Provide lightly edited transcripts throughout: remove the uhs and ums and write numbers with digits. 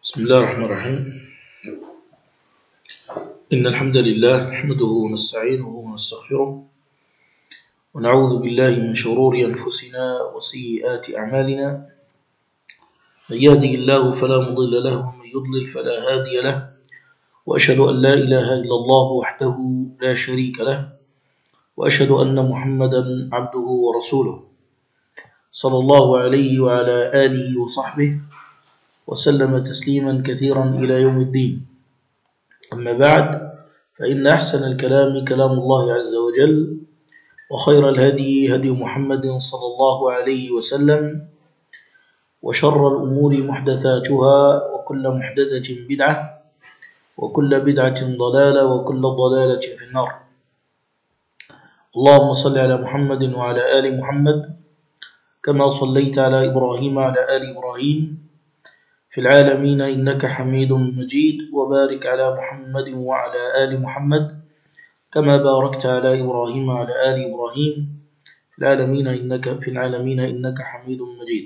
بسم الله الرحمن الرحيم. إن الحمد لله نحمده ونستعينه ونستغفره ونعوذ بالله من شرور أنفسنا وسيئات أعمالنا. من يهده الله فلا مضل له ومن يضلل فلا هادي له، وأشهد أن لا إله إلا الله وحده لا شريك له، وأشهد أن محمدا عبده ورسوله صلى الله عليه وعلى آله وصحبه وسلم تسليما كثيرا إلى يوم الدين. أما بعد، فإن أحسن الكلام كلام الله عز وجل، وخير الهدي هدي محمد صلى الله عليه وسلم، وشر الأمور محدثاتها، وكل محدثة بدعة، وكل بدعة ضلالة، وكل ضلالة في النار. اللهم صل على محمد وعلى آل محمد كما صليت على إبراهيم وعلى آل إبراهيم في العالمين إنك حميد مجيد، وبارك على محمد وعلى آل محمد كما باركت على إبراهيم وعلى آل إبراهيم في العالمين إنك حميد مجيد.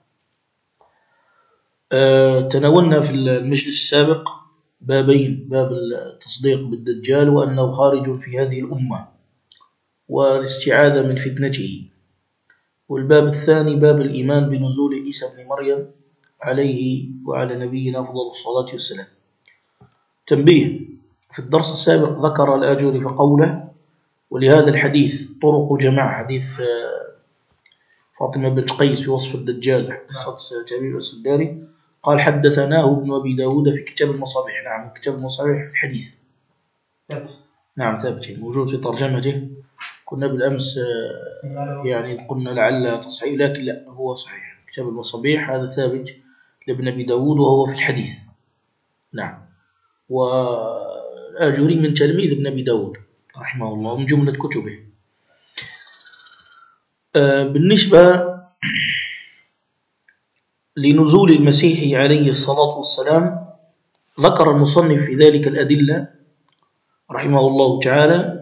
تناولنا في المجلس السابق بابين: باب التصديق بالدجال وأنه خارج في هذه الأمة والاستعاذة من فتنته، والباب الثاني باب الإيمان بنزول عيسى بن مريم عليه وعلى نبينا أفضل الصلاة والسلام. تنبيه: في الدرس السابق ذكر الآجري فقوله: ولهذا الحديث طرق جماعة، حديث فاطمة بنت قيس في وصف الدجال، قصة جرير السداري، قال: حدثناه ابن أبي داود في كتاب المصابيح. نعم، كتاب المصابيح في الحديث نعم ثابت موجود في ترجمته. كنا بالأمس يعني قلنا لعل تصحيح، لكن لا، هو صحيح. كتاب المصابيح هذا ثابت لابن أبي داود وهو في الحديث. نعم، والآجري من تلميذ ابن أبي داود رحمه الله من جملة كتبه. بالنسبة لنزول المسيح عليه الصلاة والسلام، ذكر المصنف في ذلك الأدلة رحمه الله تعالى: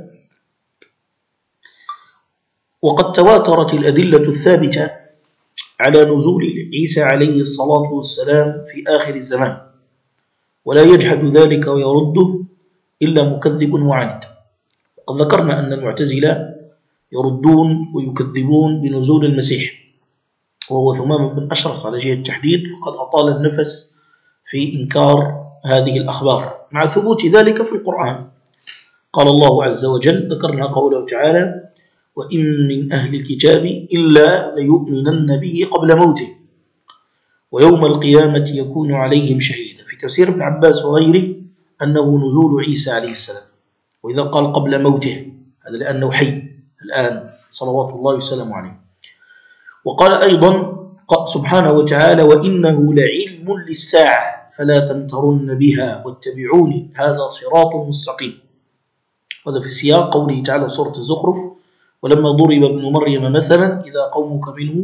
وقد تواترت الأدلة الثابتة على نزول عيسى عليه الصلاة والسلام في آخر الزمان، ولا يجحد ذلك ويرده إلا مكذب وعاند. وقد ذكرنا أن المعتزلة يردون ويكذبون بنزول المسيح، وهو ثمام بن أشرس على جهة التحديد، وقد أطال النفس في إنكار هذه الأخبار مع ثبوت ذلك في القرآن. قال الله عز وجل، ذكرنا قوله تعالى: وإن من أهل الكتاب إلا ليؤمنن به قبل موته ويوم القيامة يكون عليهم شهيدا. في تفسير ابن عباس وغيره أنه نزول عيسى عليه السلام، وإذا قال قبل موته هذا لأنه حي الآن صلوات الله وسلامه عليه. وقال أيضا سبحانه وتعالى: وإنه لعلم للساعة فلا تمترن بها واتبعوني هذا صراط مستقيم. هذا في السياق قوله تعالى في سورة الزخرف: ولما ضرب ابن مريم مثلا إذا قومك منه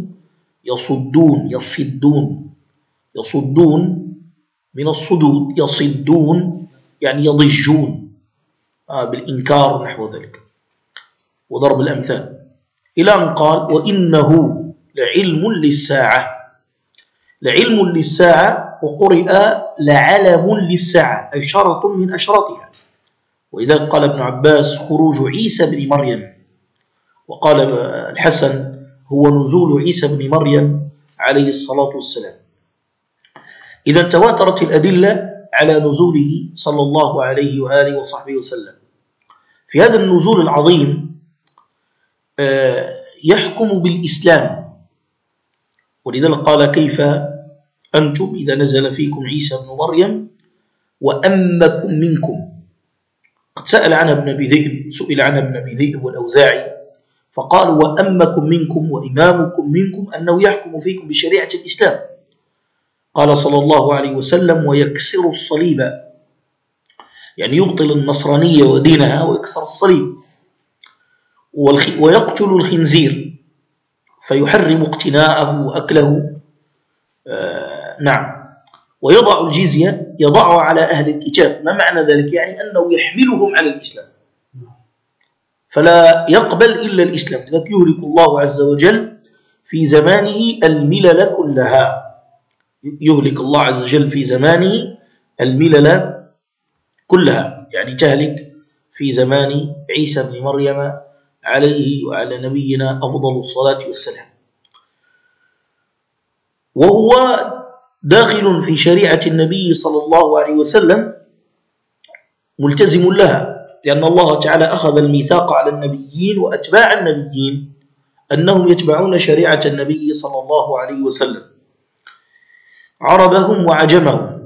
يصدون من الصدود، يصدون يعني يضجون بالإنكار نحو ذلك وضرب الأمثال، إلى أن قال: وإنه لعلم للساعة، وقرئ لعلم للساعة أي شرط من أشراطها. وإذا قال ابن عباس: خروج عيسى بن مريم، وقال الحسن: هو نزول عيسى بن مريم عليه الصلاة والسلام. إذا تواترت الأدلة على نزوله صلى الله عليه وآله وصحبه وسلم. في هذا النزول العظيم يحكم بالإسلام، ولذلك قال: كيف أنتم إذا نزل فيكم عيسى بن مريم وأمكم منكم. قد سئل عنها ابن أبي ذئب والأوزاعي فقال: وأمكم منكم وإمامكم منكم أنه يحكم فيكم بشريعة الإسلام. قال صلى الله عليه وسلم: ويكسر الصليب، يعني يبطل النصرانية ودينها ويكسر الصليب، ويقتل الخنزير فيحرم اقتناءه وأكله. نعم، ويضع الجزية يضعها على أهل الكتاب. ما معنى ذلك؟ يعني أنه يحملهم على الإسلام، فلا يقبل إلا الإسلام. لذلك يهلك الله عز وجل في زمانه الملل كلها، يهلك الله عز وجل في زمانه الملل كلها، يعني تهلك في زمان عيسى بن مريم عليه وعلى نبينا أفضل الصلاة والسلام. وهو داخل في شريعة النبي صلى الله عليه وسلم ملتزم لها، لأن الله تعالى أخذ الميثاق على النبيين وأتباع النبيين أنهم يتبعون شريعة النبي صلى الله عليه وسلم عربهم وعجمهم،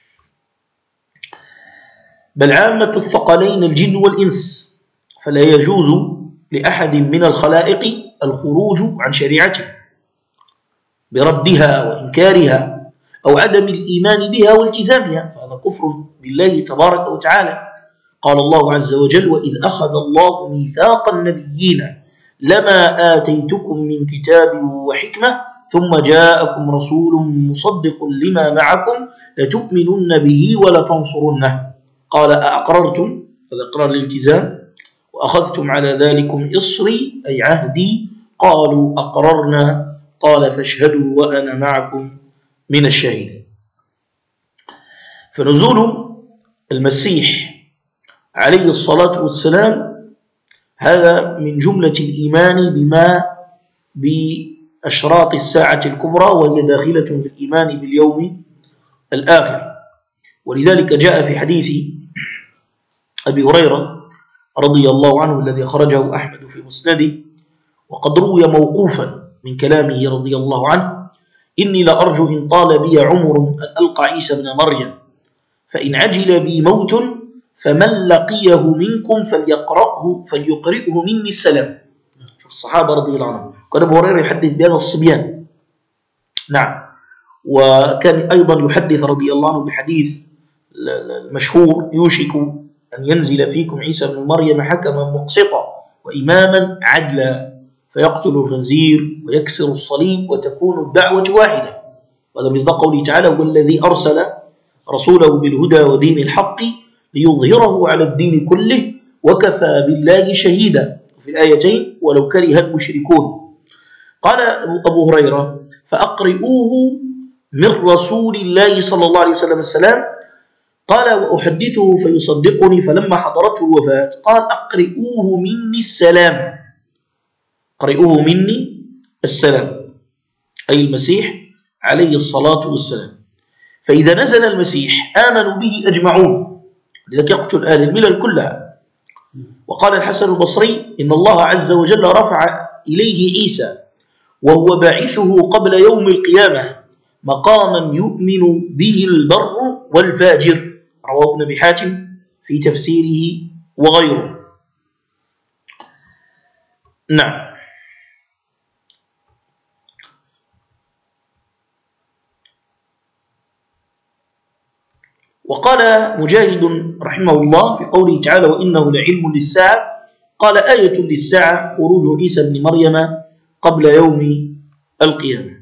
بل عامة الثقلين الجن والإنس، فلا يجوز لأحد من الخلائق الخروج عن شريعته بردها وإنكارها أو عدم الإيمان بها والتزامها، فهذا كفر بالله تبارك وتعالى. قال الله عز وجل: وإذ أخذ الله ميثاق النبيين لما آتيتكم من كتاب وحكمة ثم جاءكم رسول مصدق لما معكم لتؤمنن به ولتنصرنه. قال: أأقررتم، هذا إقرار الالتزام، وأخذتم على ذلكم إصري أي عهدي، قالوا أقررنا، قال فاشهدوا وأنا معكم من الشاهدين. فنزول المسيح عليه الصلاة والسلام هذا من جملة الإيمان بما بأشراط الساعة الكبرى، وهي داخلة في الإيمان باليوم الآخر. ولذلك جاء في حديث أبي هريرة رضي الله عنه الذي خرجه أحمد في مسنده، وقد روي موقوفا من كلامه رضي الله عنه: إني لأرجو إن طال بي عمر أن ألقى عيسى بن مريم، فإن عجل بي موت فمن لقيه منكم فليقرئه مني السلام. شوف الصحابة رضي الله عنهم، كان أبو هريرة يحدث بهذا الصبيان. نعم. وكان أيضا يحدث رضي الله عنه بحديث المشهور: يوشك أن ينزل فيكم عيسى بن مريم حكما مقسطا وإماما عدلا فيقتل الخنزير ويكسر الصليب وتكون الدعوة واحدة. وهذا مصداق قوله تعالى: هو الذي أرسل رسوله بالهدى ودين الحق ليظهره على الدين كله وكفى بالله شهيدا. في الآيتين: ولو كره المشركون. قال أبو هريرة: فأقرئوه من رسول الله صلى الله عليه وسلم السلام. قال: وأحدثه فيصدقني. فلما حضرته الوفاة قال: أقرئوه مني السلام، أقرئوه مني السلام، أي المسيح عليه الصلاة والسلام. فإذا نزل المسيح آمنوا به أجمعون، لذلك يقتل أهل الملل كلها. وقال الحسن البصري: إن الله عز وجل رفع إليه عيسى وهو باعثه قبل يوم القيامة مقاما يؤمن به البر والفاجر. رواه ابن أبي حاتم في تفسيره وغيره. نعم. وقال مجاهد رحمه الله في قوله تعالى: وإنه لعلم للساعة، قال: آية للساعة خروج عيسى بن مريم قبل يوم القيامة.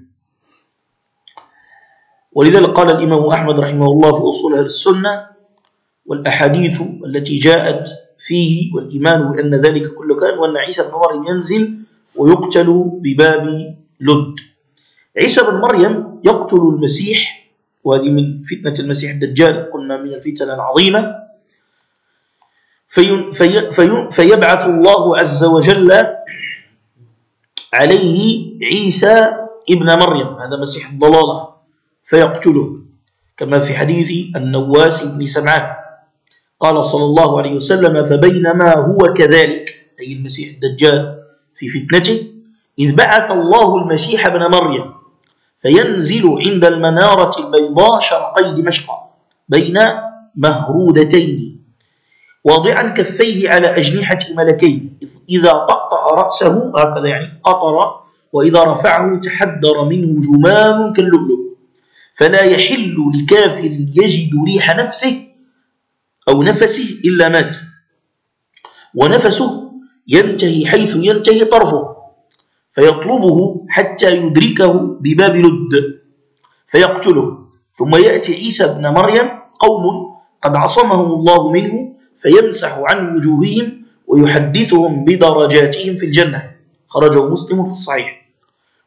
ولذلك قال الإمام أحمد رحمه الله في أصول أهل السنة: والأحاديث التي جاءت فيه والإيمان بأن ذلك كله كان، وأن عيسى بن مريم ينزل ويقتل بباب لد. عيسى بن مريم يقتل المسيح، وهذه من فتنة المسيح الدجال، قلنا من الفتن العظيمة. فيبعث الله عز وجل عليه عيسى ابن مريم، هذا مسيح الضلالة، فيقتله، كما في حديث النواس بن سمعان قال صلى الله عليه وسلم: فبينما هو كذلك، أي المسيح الدجال في فتنته، إذ بعث الله المسيح ابن مريم فينزل عند المنارة البيضاء شرقي دمشق بين مهرودتين واضعا كفيه على أجنحة ملكين، إذا طأطأ رأسه هكذا يعني قطر، وإذا رفعه تحدر منه جمان كاللؤلؤ، فلا يحل لكافر يجد ريح نفسه أو نفسه إلا مات، ونفسه ينتهي حيث ينتهي طرفه، فيطلبه حتى يدركه بباب لد فيقتله. ثم يأتي عيسى بن مريم قوم قد عصمهم الله منه فيمسح عن وجوههم ويحدثهم بدرجاتهم في الجنة. خرجه مسلم في الصحيح.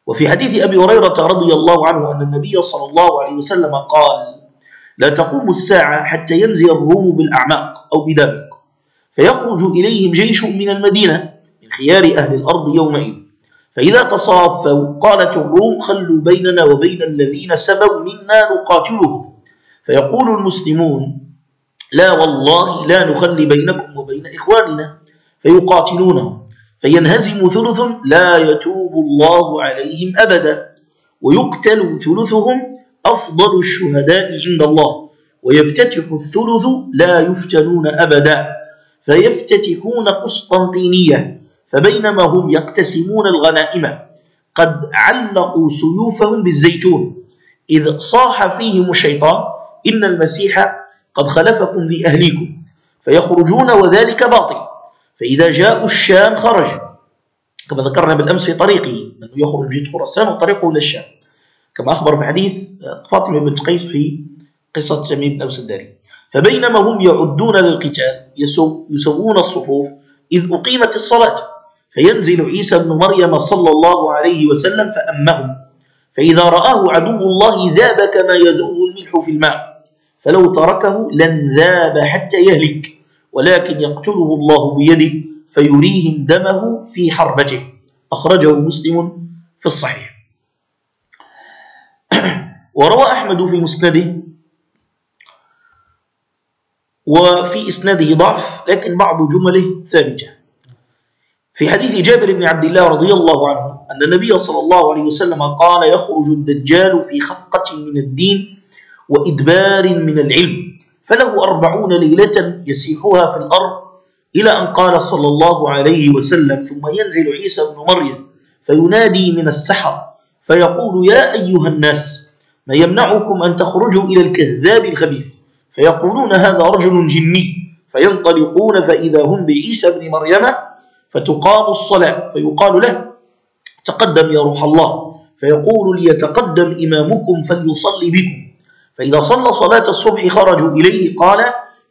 وفي حديث أبي هريرة رضي الله عنه أن النبي صلى الله عليه وسلم قال: لا تقوم الساعة حتى ينزل الروم بالأعماق أو بدمق، فيخرج إليهم جيش من المدينة من خيار أهل الأرض يومئذ، فإذا تصافوا قالت الروم: خلوا بيننا وبين الذين سبوا منا نقاتلهم، فيقول المسلمون: لا والله لا نخلي بينكم وبين إخواننا، فيقاتلونهم فينهزم ثلث لا يتوب الله عليهم أبدا، ويقتل ثلثهم أفضل الشهداء عند الله، ويفتتح الثلث لا يفتنون أبدا، فيفتتحون قسطنطينية، فبينما هم يقتسمون الغنائم قد علقوا سيوفهم بالزيتون إذ صاح فيهم الشيطان: إن المسيح قد خلفكم في أهليكم، فيخرجون وذلك باطل، فإذا جاءوا الشام خرج، كما ذكرنا بالأمس في طريقه أنه يخرج جيش خراسان وطريقه إلى الشام، كما أخبر في حديث فاطمة بنت قيس في قصة تميم بن أوس الداري. فبينما هم يعدون للقتال يسوون الصفوف إذ أقيمت الصلاة، فينزل عيسى بن مريم صلى الله عليه وسلم فأمهم، فإذا رآه عدو الله ذاب كما يذوب الملح في الماء، فلو تركه لن ذاب حتى يهلك، ولكن يقتله الله بيده فيريهم دمه في حربته. أخرجه مسلم في الصحيح. وروى أحمد في مسنده، وفي إسناده ضعف لكن بعض جمله ثابتة، في حديث جابر بن عبد الله رضي الله عنه أن النبي صلى الله عليه وسلم قال: يخرج الدجال في خفقة من الدين وإدبار من العلم، فله 40 ليلة يسيحها في الأرض، إلى أن قال صلى الله عليه وسلم: ثم ينزل عيسى بن مريم فينادي من السحر فيقول: يا أيها الناس، ما يمنعكم أن تخرجوا إلى الكذاب الخبيث؟ فيقولون: هذا رجل جني، فينطلقون فإذا هم بعيسى بن مريم، فتقام الصلاة فيقال له: تقدم يا روح الله، فيقول: ليتقدم إمامكم فليصلي بكم، فإذا صلى صلاة الصبح خرجوا إليه. قال: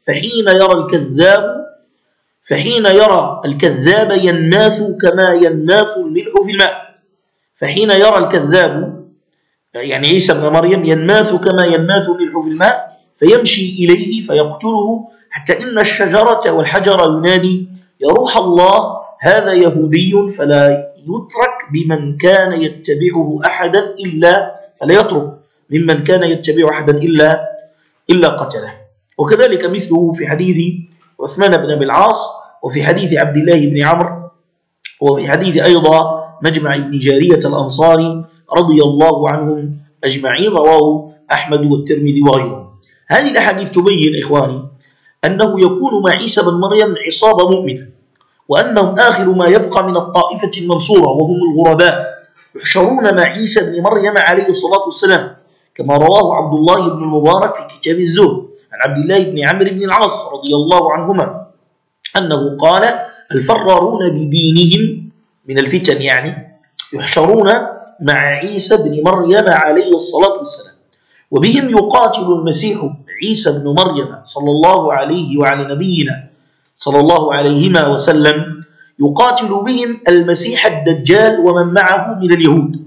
فحين يرى الكذاب ينماث كما ينماث الملح في الماء، فحين يرى الكذاب يعني عيسى بن مريم ينماث كما ينماث الملح في الماء، فيمشي إليه فيقتله، حتى إن الشجرة والحجر ينادي: يا روح الله، هذا يهودي، فلا يترك بمن كان يتبعه أحدا فلا يترك ممن كان يتبع أحدا إلا قتله. وكذلك مثله في حديث عثمان بن أبي العاص، وفي حديث عبد الله بن عمرو، وفي حديث أيضا مجمع بن جارية الأنصاري رضي الله عنهم أجمعين، رواه أحمد والترمذي وغيرهم. هذه الأحاديث تبين إخواني أنه يكون مع عيسى بن مريم عصابة مؤمنة، وأنهم آخر ما يبقى من الطائفة المنصورة وهم الغرباء، يحشرون مع عيسى بن مريم عليه الصلاة والسلام، كما رواه عبد الله بن المبارك في كتاب الزهد عن عبد الله بن عمرو بن العاص رضي الله عنهما أنه قال: الفرارون بدينهم من الفتن، يعني يحشرون مع عيسى بن مريم عليه الصلاة والسلام، وبهم يقاتل المسيح عيسى بن مريم صلى الله عليه وعلى نبينا صلى الله عليهما وسلم، يقاتل بهم المسيح الدجال ومن معه من اليهود.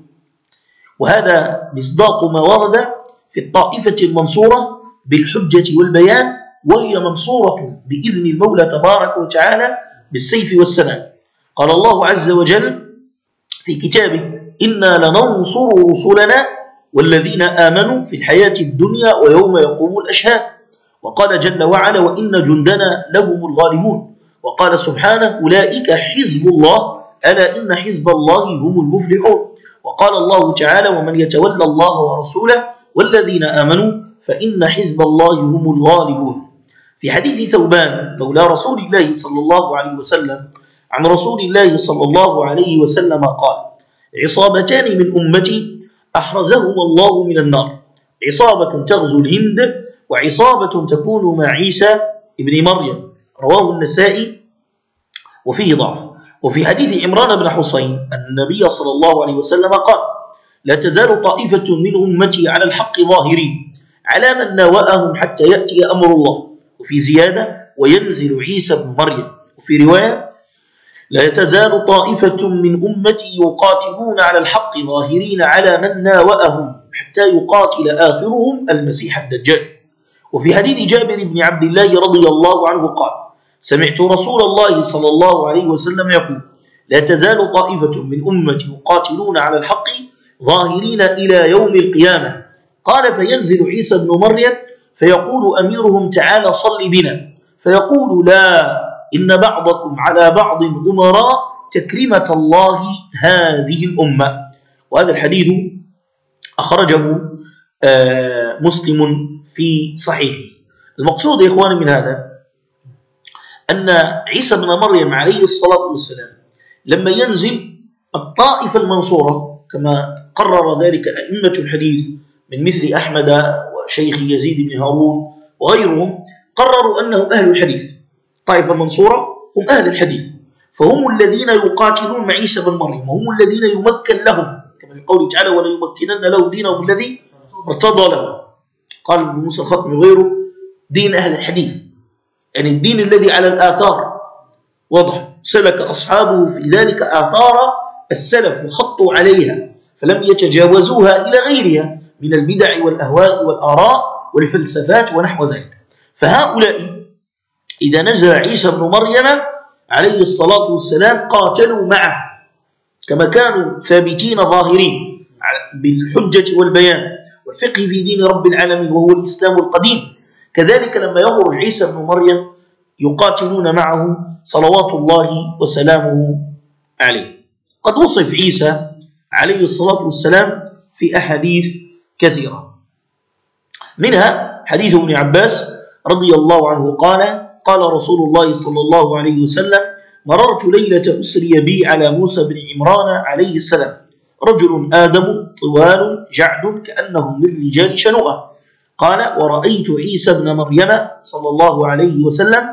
وهذا مصداق ما ورد في الطائفة المنصورة بالحجة والبيان، وهي منصورة بإذن المولى تبارك وتعالى بالسيف والسنان. قال الله عز وجل في كتابه: إنا لننصر رسلنا والذين آمنوا في الحياة الدنيا ويوم يقوم الأشهاد. وقال جل وعلا: وإن جندنا لهم الغالبون. وقال سبحانه: أولئك حزب الله، ألا إن حزب الله هم المفلحون. وقال الله تعالى: ومن يتولى الله ورسوله والذين آمنوا فإن حزب الله هم الغالبون. في حديث ثوبان مولى رسول الله صلى الله عليه وسلم عن رسول الله صلى الله عليه وسلم قال: عصابتان من أمتي أحرزهما الله من النار، عصابة تغزو الهند، وعصابة تكون مع عيسى ابن مريم. رواه النسائي وفيه ضعف. وفي حديث عمران بن حسين أن النبي صلى الله عليه وسلم قال: لا تزال طائفة من أمتي على الحق ظاهرين على من ناوأهم حتى يأتي أمر الله. وفي زيادة: وينزل عيسى بن مريم. وفي رواية: لا تزال طائفة من أمتي يقاتلون على الحق ظاهرين على من ناوأهم حتى يقاتل آخرهم المسيح الدجال. وفي حديث جابر بن عبد الله رضي الله عنه قال: سمعت رسول الله صلى الله عليه وسلم يقول: لا تزال طائفة من أمتي يقاتلون على الحق ظاهرين إلى يوم القيامة. قال: فينزل عيسى بن مريم فيقول أميرهم: تعالى صل بنا، فيقول: لا، إن بعضكم على بعض أمراء تكريمة الله هذه الأمة. وهذا الحديث أخرجه مسلم في صحيحه. المقصود يا إخواني من هذا أن عيسى بن مريم عليه الصلاة والسلام لما ينزل الطائفة المنصورة كما قرر ذلك أئمة الحديث من مثل أحمد وشيخ يزيد بن هارون وغيرهم، قرروا أنهم أهل الحديث. الطائفة المنصورة هم أهل الحديث، فهم الذين يقاتلون مع عيسى بن مريم، وهم الذين يمكن لهم كما في قوله تعالى: ولا يمكنن له دينهم الذي ارتضى له. قال ابن موسى الخطمي وغيره: دين أهل الحديث، يعني الدين الذي على الآثار، واضح، سلك أصحابه في ذلك آثار السلف وخطوا عليها فلم يتجاوزوها إلى غيرها من البدع والأهواء والآراء والفلسفات ونحو ذلك. فهؤلاء إذا نزل عيسى بن مريم عليه الصلاة والسلام قاتلوا معه كما كانوا ثابتين ظاهرين بالحجة والبيان والفقه في دين رب العالمين وهو الإسلام القديم، كذلك لما يخرج عيسى بن مريم يقاتلون معه صلوات الله وسلامه عليه. قد وصف عيسى عليه الصلاة والسلام في أحاديث كثيرة، منها حديث ابن عباس رضي الله عنه قال: قال رسول الله صلى الله عليه وسلم: مررت ليلة أسري بي على موسى بن عمران عليه السلام، رجل آدم طوال جعد كأنه من رجال شنوءة. قال: ورأيت عيسى بن مريم صلى الله عليه وسلم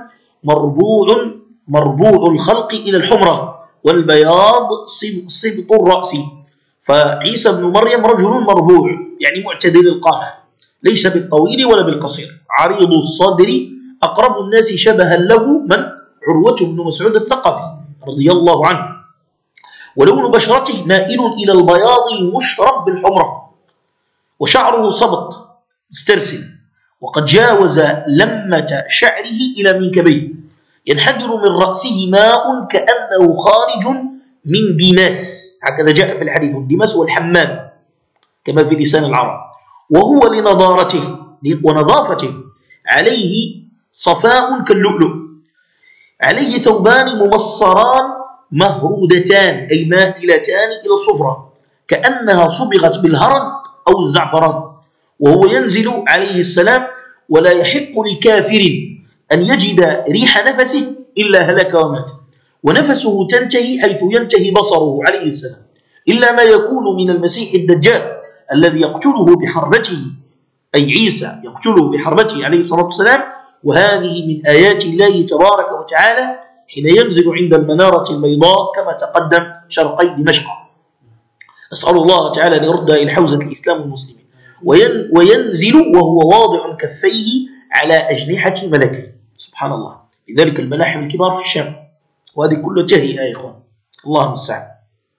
مربوع الخلق إلى الحمرة والبياض سبط الرأس. فعيسى بن مريم رجل مربوع، يعني معتدل القامة، ليس بالطويل ولا بالقصير، عريض الصدر، أقرب الناس شبها له من عروة بن مسعود الثقفي رضي الله عنه، ولون بشرته مائل إلى البياض المشرب بالحمرة، وشعره صبط مسترسل، وقد جاوز لمة شعره إلى منكبيه، ينحدر من رأسه ماء كأنه خارج من ديماس، هكذا جاء في الحديث. الديماس هو الحمام كما في لسان العرب. وهو لنضارته ونظافته عليه صفاء كاللؤلؤ، عليه ثوبان ممصران مهرودتان أي مائلتان إلى الصفرة كأنها صبغت بالهرد أو الزعفران. وهو ينزل عليه السلام ولا يحق لكافر أن يجد ريح نفسه إلا هلك ومات، ونفسه تنتهي حيث ينتهي بصره عليه السلام، إلا ما يكون من المسيح الدجال الذي يقتله بحربته، أي عيسى يقتله بحربته عليه الصلاة والسلام. وهذه من آيات الله تبارك وتعالى حين ينزل عند المنارة البيضاء كما تقدم شرقي دمشق. أسأل الله تعالى أن يرد إلى حوزة الإسلام والمسلمين. وينزل وهو واضع كفيه على أجنحة ملكه، سبحان الله، لذلك الملاحم الكبار في الشام، وهذه كلها تهيئة يا إخوان، الله المستعان.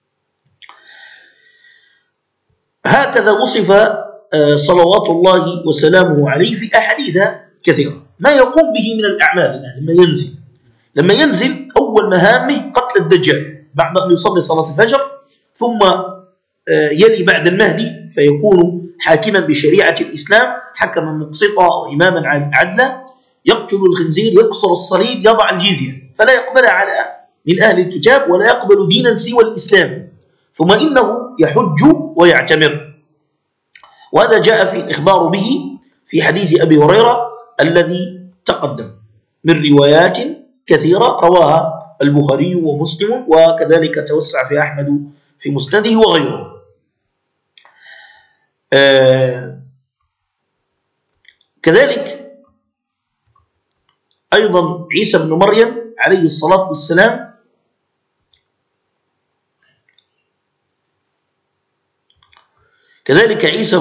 هكذا وصف صلوات الله وسلامه عليه في أحاديث كثيرة ما يقوم به من الأعمال. لما ينزل أول مهامه قتل الدجال بعد أن يصلي صلاة الفجر، ثم يلي بعد المهدي فيكون حاكما بشريعة الإسلام، حكما مقسطا وإماما عدلا، يقتل الخنزير، يكسر الصليب، يضع الجزية، فلا يقبل على من أهل الكتاب ولا يقبل دينا سوى الإسلام، ثم إنه يحج ويعتمر. وهذا جاء في الإخبار به في حديث أبي هريرة الذي تقدم من روايات كثيرة رواها البخاري ومسلم، وكذلك توسع في أحمد في مسنده وغيره. كذلك أيضا عيسى بن مريم عليه الصلاة والسلام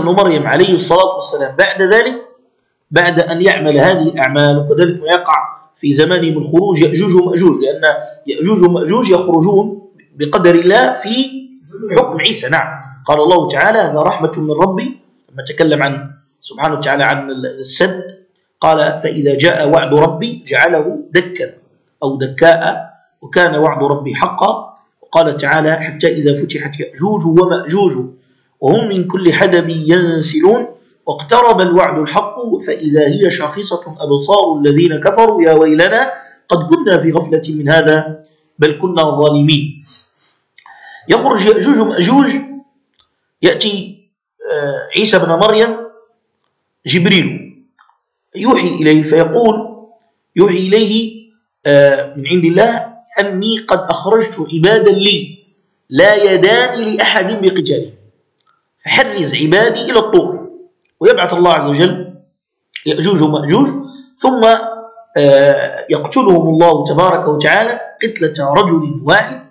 بعد ذلك، بعد أن يعمل هذه الأعمال، وكذلك ما يقع في زمانهم الخروج يأجوج ومأجوج، لأن يأجوج ومأجوج يخرجون بقدر الله في حكم عيسى. نعم، قال الله تعالى هذا رحمة من ربي لما تكلم عن سبحانه وتعالى عن السد، قال فإذا جاء وعد ربي جعله دكا أو دكاء وكان وعد ربي حقا. وقال تعالى حتى إذا فتحت يأجوج ومأجوج وهم من كل حدب ينسلون واقترب الوعد الحق فإذا هي شاخصة أبصار الذين كفروا يا ويلنا قد كنا في غفلة من هذا بل كنا ظالمين. يخرج يأجوج ومأجوج، يأتي عيسى بن مريم جبريل يوحي إليه فيقول يوحي إليه من عند الله أني قد أخرجت عبادا لي لا يدان لأحد بقتاله فحرز عبادي إلى الطور. ويبعث الله عز وجل يأجوج ومأجوج ثم يقتلهم الله تبارك وتعالى قتلة رجل واحد.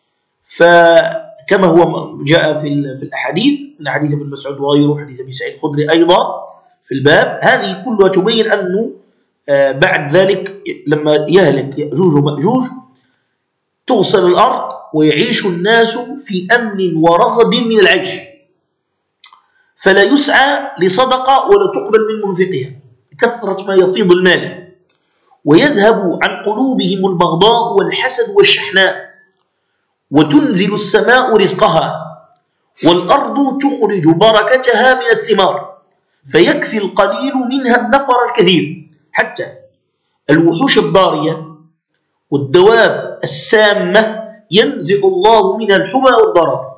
فكما هو جاء في الأحاديث من حديث ابن مسعود وغيره حديث أبي سعيد الخدري أيضا في الباب، هذه كلها تبين أنه بعد ذلك لما يهلك يأجوج ومأجوج تغسل الأرض ويعيش الناس في أمن ورغد من العيش، فلا يسعى لصدقة ولا تقبل من منفقها كثرة ما يفيض المال، ويذهب عن قلوبهم البغضاء والحسد والشحناء، وتنزل السماء رزقها والأرض تخرج بركتها من الثمار، فيكفي القليل منها النفر الكثير، حتى الوحوش الضارية والدواب السامة ينزع الله منها الحمى والضرر،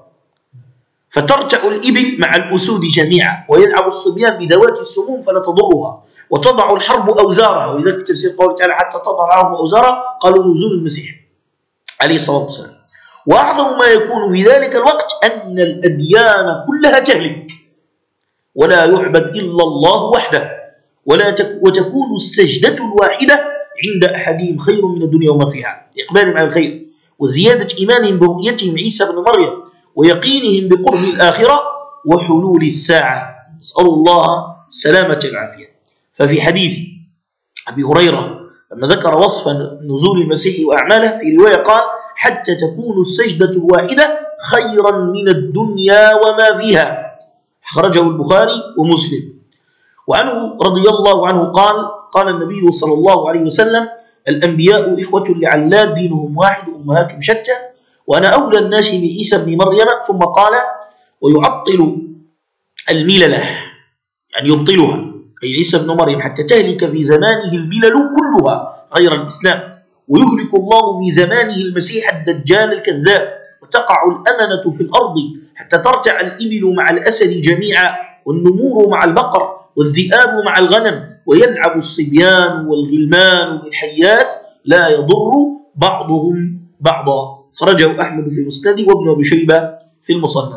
فترتع الإبل مع الأسود جميعا، ويلعب الصبيان بذوات السموم فلا تضرها، وتضع الحرب أوزارها. ولذلك تفسير قوله تعالى حتى تضع الحرب أوزارها قالوا نزول المسيح عليه الصلاة والسلام. وأعظم ما يكون في ذلك الوقت أن الأديان كلها تهلك ولا يعبد إلا الله وحده، وتكون السجدة الواحدة عند أحدهم خير من الدنيا وما فيها، إقبالهم على الخير وزيادة إيمانهم برؤيتهم عيسى بن مريم ويقينهم بقرب الآخرة وحلول الساعة، نسأل الله سلامة العافية. ففي حديث أبي هريرة لما ذكر وصف نزول المسيح وأعماله في رواية قال حتى تكون السجدة الواحدة خيرا من الدنيا وما فيها، خرجه البخاري ومسلم. وعنه رضي الله عنه قال النبي صلى الله عليه وسلم الأنبياء إخوة لعلات دينهم واحد أمهاتهم شتى وأنا أولى الناس بعيسى بن مريم. ثم قال ويعطل الملل يعني يبطلها أي عيسى بن مريم حتى تهلك في زمانه الملل كلها غير الإسلام، ويهلك الله في زمانه المسيح الدجال الكذاب، وتقع الأمنة في الأرض حتى ترتع الإبل مع الأسد جميعا والنمور مع البقر والذئاب مع الغنم، ويلعب الصبيان والغلمان بالحيات لا يضر بعضهم بعضا. خرجه أحمد في مسنده وابن أبي شيبة في المصنف.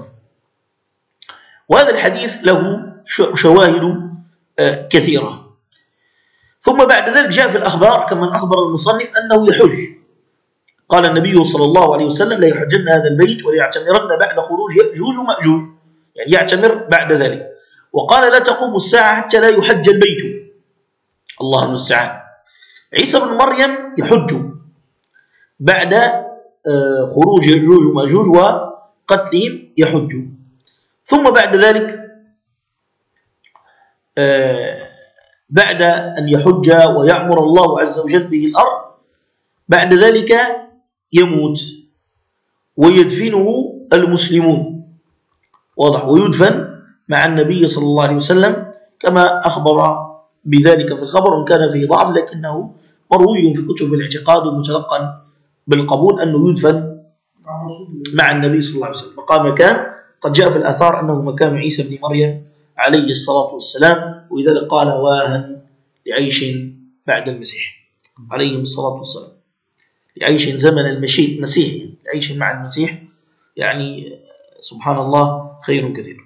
وهذا الحديث له شواهد كثيرة. ثم بعد ذلك جاء في الأخبار كما أخبر المصنف أنه يحج. قال النبي صلى الله عليه وسلم لا يحجن هذا البيت وليعتمرن بعد خروج يأجوج ومأجوج، يعني يعتمر بعد ذلك. وقال لا تقوم الساعة حتى لا يحج البيت، الله المستعان. عيسى بن مريم يحج بعد خروج يأجوج ومأجوج وقتلهم يحج. ثم بعد ذلك بعد أن يحج ويعمر الله عز وجل به الأرض بعد ذلك يموت ويدفنه المسلمون، واضح، ويدفن مع النبي صلى الله عليه وسلم كما أخبر بذلك في الخبر، وإن كان فيه ضعف لكنه مروي في كتب الاعتقاد ومتلقن بالقبول أنه يدفن مع النبي صلى الله عليه وسلم مقام مكان. قد جاء في الآثار أنه مكان عيسى بن مريم عليه الصلاة والسلام، ولذلك قال واها لعيش بعد المسيح عليه الصلاة والسلام، لعيش زمن المسيح، لعيش مع المسيح، يعني سبحان الله خير كثير.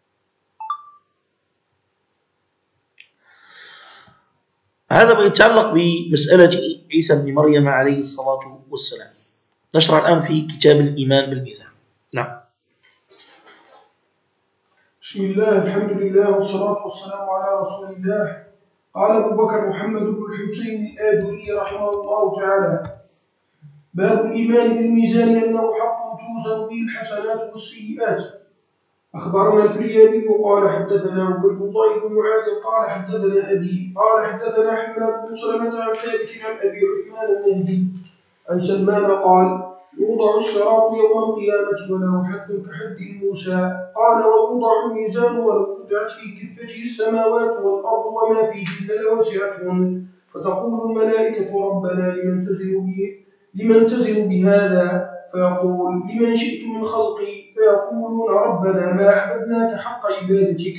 هذا ما يتعلق بمسألة عيسى بن مريم عليه الصلاة والسلام. نشرع الآن في كتاب الإيمان بالميزان. نعم. بسم الله الحمد لله والصلاة والسلام على رسول الله قال أبو بكر محمد بن الحسين الآجري رحمه الله تعالى: باب الإيمان بالميزان أنه حق توزن به الحسنات والسيئات. أخبرنا الفريابي قال حدثنا عبيد الله بن معاذ قال حدثنا أبي قال حدثنا حماد بن سلمة عن ثابت عن أبي عثمان النهدي عن سلمان قال: يوضع الصراط يوم القيامة وله حد كحد موسى. قال: ويوضع الميزان ولو وضعت في كفته السماوات والأرض وما فيهن لوسعتهن. فتقول الملائكة: ربنا لمن تزن بهذا؟ فيقول: لمن شئت من خلقي. فيقولون: ربنا ما عبدناك حق عبادتك.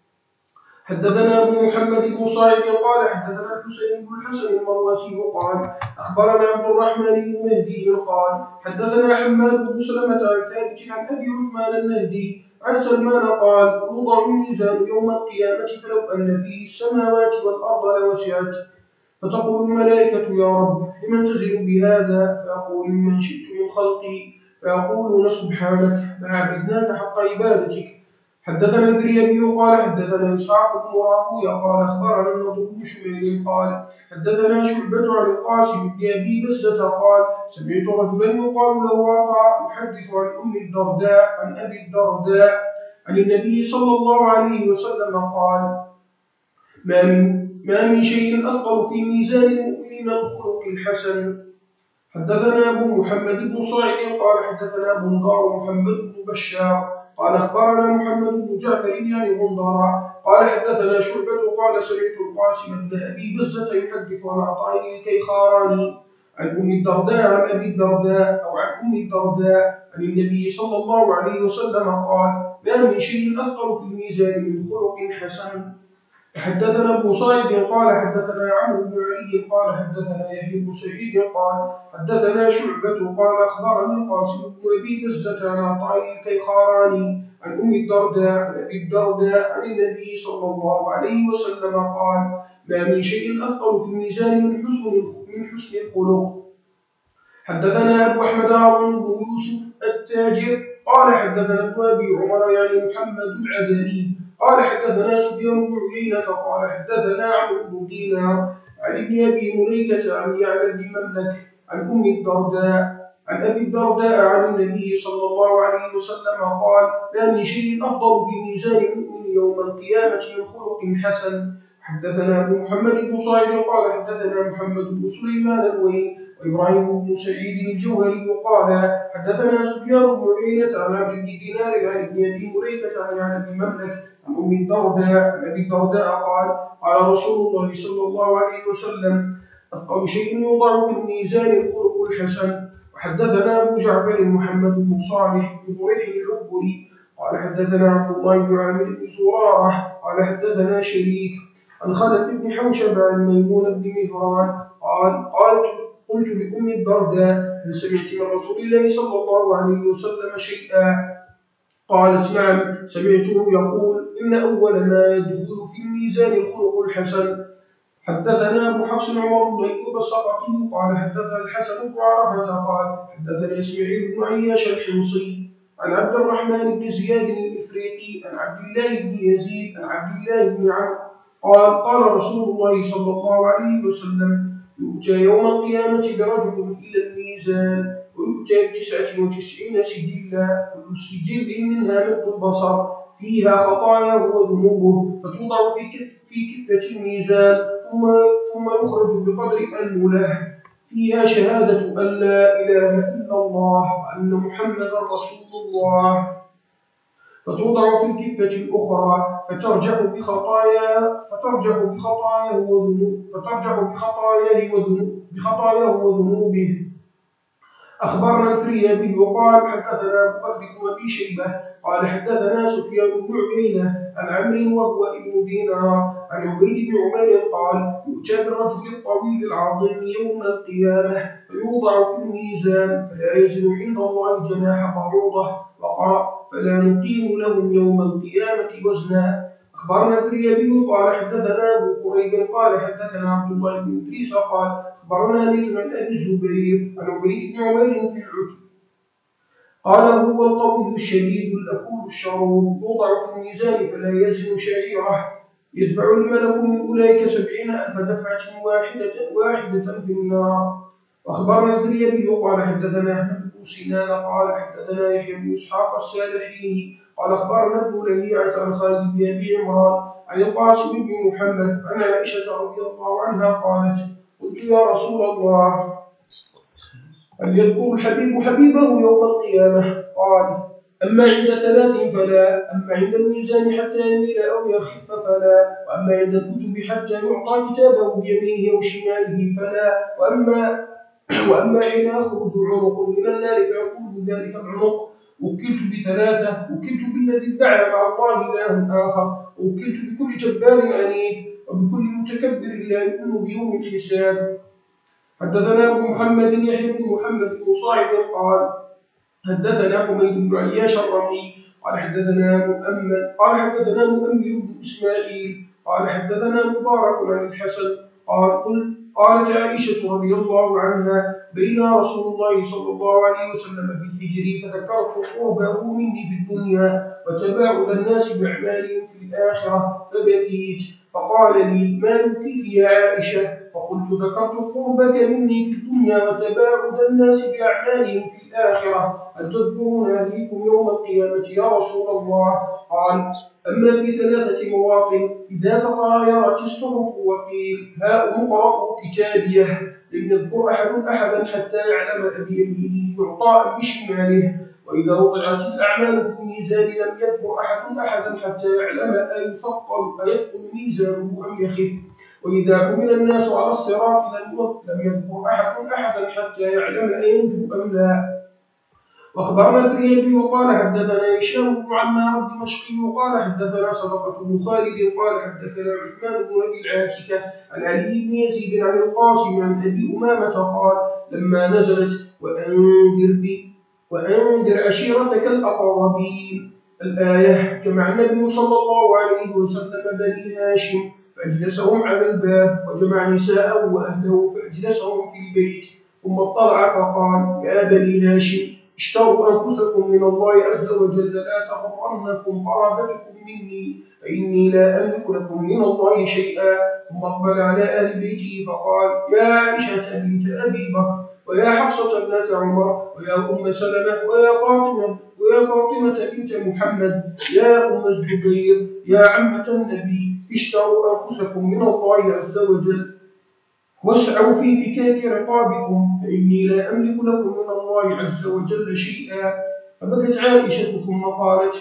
حدثنا أبو محمد بن صاعد قال حدثنا الحسين بن الحسن المروزي قال أخبرنا عبد الرحمن بن مهدي قال حدثنا حماد بن سلمة عن ثابت عن أبي عثمان النهدي عن سلمان قال: يوضع الميزان يوم القيامة فلو أن فيه السماوات والأرض لوسعت. فتقول الملائكة: يا رب لمن تزن بهذا؟ فيقول: من شئت من خلقي. فيقولون: سبحانك ما عبدناك حق عبادتك. حدثنا الفريابي قال حدثنا إسحاق بن راهويه قال أخبرنا النضر بن شميل قال حدثنا شعبة عن القاسم بن أبي بزة قال: سمعت رجلا يقال له عطاء يحدث عن أم الدرداء عن أبي الدرداء عن النبي صلى الله عليه وسلم قال: ما من شيء أثقل في ميزان المؤمن من الخلق الحسن. حدثنا أبو محمد بن صاعد قال حدثنا بندار محمد بن بشار قال أخبرنا محمد بن جعفر يعني بندار قال حدثنا شعبة قال: سمعت القاسم بن أبي بزة يحدث عن عطاء الكيخاراني عن أم الدرداء عن أبي الدرداء أو عن أم الدرداء عن النبي صلى الله عليه وسلم قال: ما من شيء أثقل في الميزان من خلق حسن. حدثنا ابو صائب قال حدثنا عمرو بن علي قال حدثنا يحيى بن سعيد قال حدثنا شعبة قال أخبرني القاسم بن أبي بزة عن عطاء الكيخاراني عن أم الدرداء عن أبي الدرداء عن النبي صلى الله عليه وسلم قال: ما من شيء أثقل في الميزان من حسن الخلق. حدثنا أبو أحمد هارون بن يوسف التاجر قال حدثنا ابن أبي عمر يعني محمد العدني قال حدثنا سفيان بن عيينة قال حدثنا عمرو بن دينار عن ابن أبي مليكة عن يعلى بن مملك عن أم الدرداء عن أبي الدرداء عن النبي صلى الله عليه وسلم قال: ما من شيء أفضل في ميزان المؤمن يوم القيامة من خلق حسن. حدثنا أبو محمد بن صاعد قال حدثنا محمد بن سليمان الوين وإبراهيم بن سعيد الجوهري قال حدثنا سفيان بن عيينة عن عبد بن دينار عن ابن أبي مليكة عن يعلى بن مملك عن أم الدرداء عن أبي الدرداء قال: قال رسول الله صلى الله عليه وسلم: أثقل شيء يوضع في الميزان الخلق الحسن. وحدثنا أبو جعفر محمد بن صالح بن ضريح العبري قال حدثنا عبد الله بن عامر بن زرارة قال حدثنا شريك عن خلف بن حوشب عن ميمون بن مهران قلت لأم الدرداء: هل سمعت من رسول الله صلى الله عليه وسلم شيئا؟ قالت: نعم، سمعته يقول: إن أول ما يدخل في الميزان الخلق الحسن. حدثنا أبو حفص عمر بن أيوب السقطي قال حدثنا الحسن بن عرفة قال حدثنا إسماعيل بن عياش الحمصي عن عبد الرحمن بن زياد الإفريقي عن عبد الله بن يزيد عن عبد الله بن عمرو قال: قال رسول الله صلى الله عليه وسلم: يؤتى يوم القيامة برجل إلى الميزان ويؤتى ب99 سجلا كل سجل منها مد البصر فيها خطاياه وذنوبه فتوضع في كفة الميزان ثم يخرج بقدر أنمله فيها شهادة أن لا إله إلا الله وأن محمدا رسول الله فتوضع في الكفة الأخرى بخطاياه وذنوبه. أخبرنا الفريابي قال حدثنا أبو بكر بن أبي شيبة قال حدثنا سفيان بن عيينة عن عمرو وهو ابن دينار عن عبيد بن عمير قال: يؤتى بالرجل الطويل العظيم يوم القيامة فيوضع في الميزان فلا يزن عند الله جناح بعوضة وقال: فلا نقيم لهم يوم القيامة وزنا. أخبرنا الفريابي قال حدثنا أبو كريب قال حدثنا عبد الله بن إدريس قال أخبرنا ليث عن أبي الزبير عن عبيد بن عمير في العتب قال: هو القوي الشديد الأكول الشروب يوضع في الميزان فلا يزن شعيره يدفع الملك من أولئك 70,000 دفعة واحدة في النار. وأخبرنا الذريبي قال حدثنا أحمد بن سنان قال حدثنا يحيى بن إسحاق السالحي قال أخبرنا ابن لهيعة عن خالد بن أبي عمران عن القاسم بن محمد عن عائشة رضي الله عنها قالت قلت يا رسول الله هل يذكر الحبيب حبيبه يوم القيامة؟ قال أما عند 3 فلا، أما عند الميزان حتى يميل أو يخف فلا، وأما عند الكتب حتى يعطى كتابه بيمينه أو شماله فلا، وأما حين يخرج عنق من النار فيقول ذلك العنق وكلت ب3، وكلت بالذي ادعى مع الله إله آخر، وكلت بكل جبار عنيد، وبكل متكبر لا يؤمن بيوم الحساب. حدثنا أبو محمد يحيى بن محمد بن صاعد قال حدثنا حميد بن عياش الرمي قال حدثنا مؤمل بن إسماعيل قال حدثنا مبارك عن الحسن قالت عائشة رضي الله عنها بين رسول الله صلى الله عليه وسلم في حجري فذكرت قربه مني في الدنيا وتباعد الناس بأعمالهم في الآخرة فبكيت فقال لي ما يبكيك يا عائشة؟ فقلت ذكرت قربك مني في الدنيا وتباعد الناس بأعمالهم في الآخرة هل تذكرون أهليكم يوم القيامة يا رسول الله؟ قال أما في 3 مواطن إذا تطايرت الصحف وقيل هاؤم اقرءوا كتابيه لم يذكر أحدا حتى يعلم أبي يمينه يعطى بشماله، وإذا وضعت الأعمال في الميزان لم يذكر أحدا حتى يعلم أيثقل ميزانه أم يخف، وإذا حمل الناس على الصراط لم يذكر أحدا حتى يعلم أينجو أم لا. وأخبرنا الذريبي وقال حدثنا هشام بن عمار الدمشقي قال حدثنا صدقة بن خالد قال حدثنا عثمان بن أبي العاتكة عن علي بن يزيد عن القاسم عن أبي أمامة قال لما نزلت وأنذر عشيرتك الأقربين الآية جمع النبي صلى الله عليه وسلم بني هاشم فأجلسهم على الباب وجمع نساءه وأهله فأجلسهم في البيت ثم اطلع فقال يا بني هاشم اشتروا أنفسكم من الله عز وجل لا تغرنكم قرابتكم مني فإني لا أملك لكم من الله شيئا. ثم أقبل على أهل بيته فقال يا عائشة بنت أبي بكر ويا حفصة ابنة عمر ويا أم سلمة ويا فاطمة بنت محمد يا أم الزبير يا عمة النبي اشتروا أنفسكم من الله عز وجل واسعوا في فكاك رقابكم فإني لا أملك لكم من الله عز وجل شيئا. فبكت عائشة ثم قالت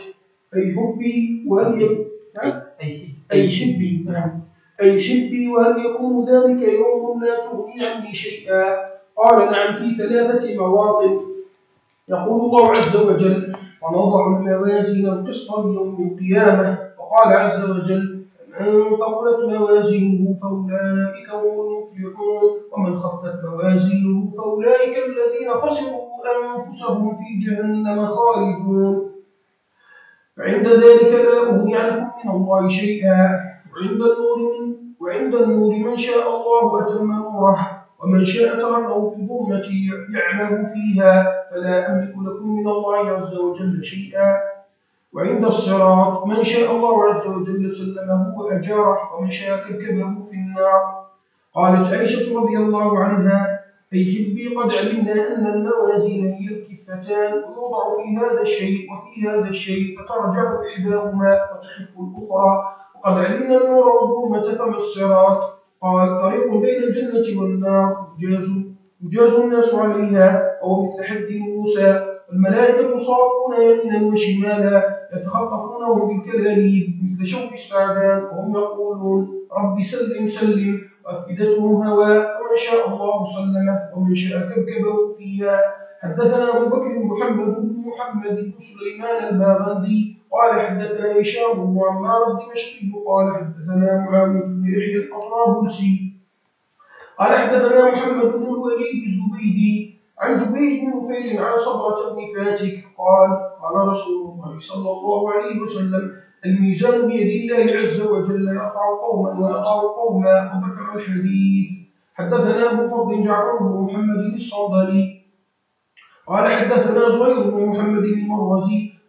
أي حبي وهل يكون ذلك يوم لا تغني عني شيئا؟ قال نعم في 3 مواطن يقول الله عز وجل ونضع الموازين القسط ليوم القيامة وقال عز وجل من ثقلت موازينه فأولئك هم المفلحون ومن خفت موازينه فأولئك الذين خسروا أنفسهم في جهنم خالدون. فعند ذلك لا أغني عنكم من الله شيئا. وعند النور من شاء الله أتم نوره ومن شاء تركه في الظلمة يعمه فيها فلا أملك لكم من الله عز وجل شيئا. وعند الصراط من شاء الله عز وجل سلمه وأجاره ومن شاء كبكبه في النار. قالت عائشة رضي الله عنها أي حبي قد علمنا أن الموازين هي الكفتان ويوضع في هذا الشيء وفي هذا الشيء فترجع إحداهما وتخف الأخرى وقد علمنا النور والظلمة فما الصراط؟ قال طريق بين الجنة والنار يجاز الناس عليها أو مثل حد موسى الملائكة صافون يمينا وشمالا يتخطفونهم بالكلاليب مثل شوك السعدان وهم يقولون رب سلم سلم وأفئدتهم هواء فمن شاء الله سلمه ومن شاء كبكبه فيها. حدثنا أبو بكر محمد بن سليمان الباغندي قال حدثنا هشام بن عمار الدمشقي قال حدثنا معاوية بن يحيى الطرابلسي قال حدثنا محمد بن الوليد الزبيدي عن جبير بن نفيل عن صبرة بن فاتك قال رسول الله صلى الله عليه وسلم الميزان بيد الله عز وجل يرفع قوما ويضع قوما وذكر الحديث. حدثنا أبو فضل جعفر بن محمد الصندلي قال حدثنا زهير بن محمد المروزي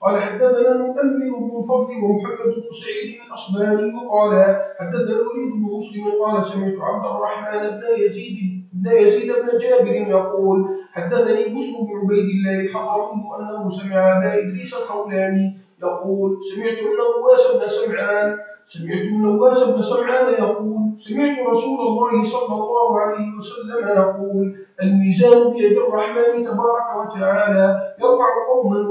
قال حدثنا المؤمل بن الفضل ومحمد بن سعيد الأصبهاني قال حدثنا الوليد بن مسلم قال سمعت عبد الرحمن بن يزيد بن جابر يقول حدثني بسر بن عبيد الله الحضرمي أنه سمع أبا إدريس الخولاني يقول سمعت النواس بن سمعان يقول سمعت رسول الله صلى الله عليه وسلم يقول الميزان بيد الرحمن تبارك وتعالى يرفع قوما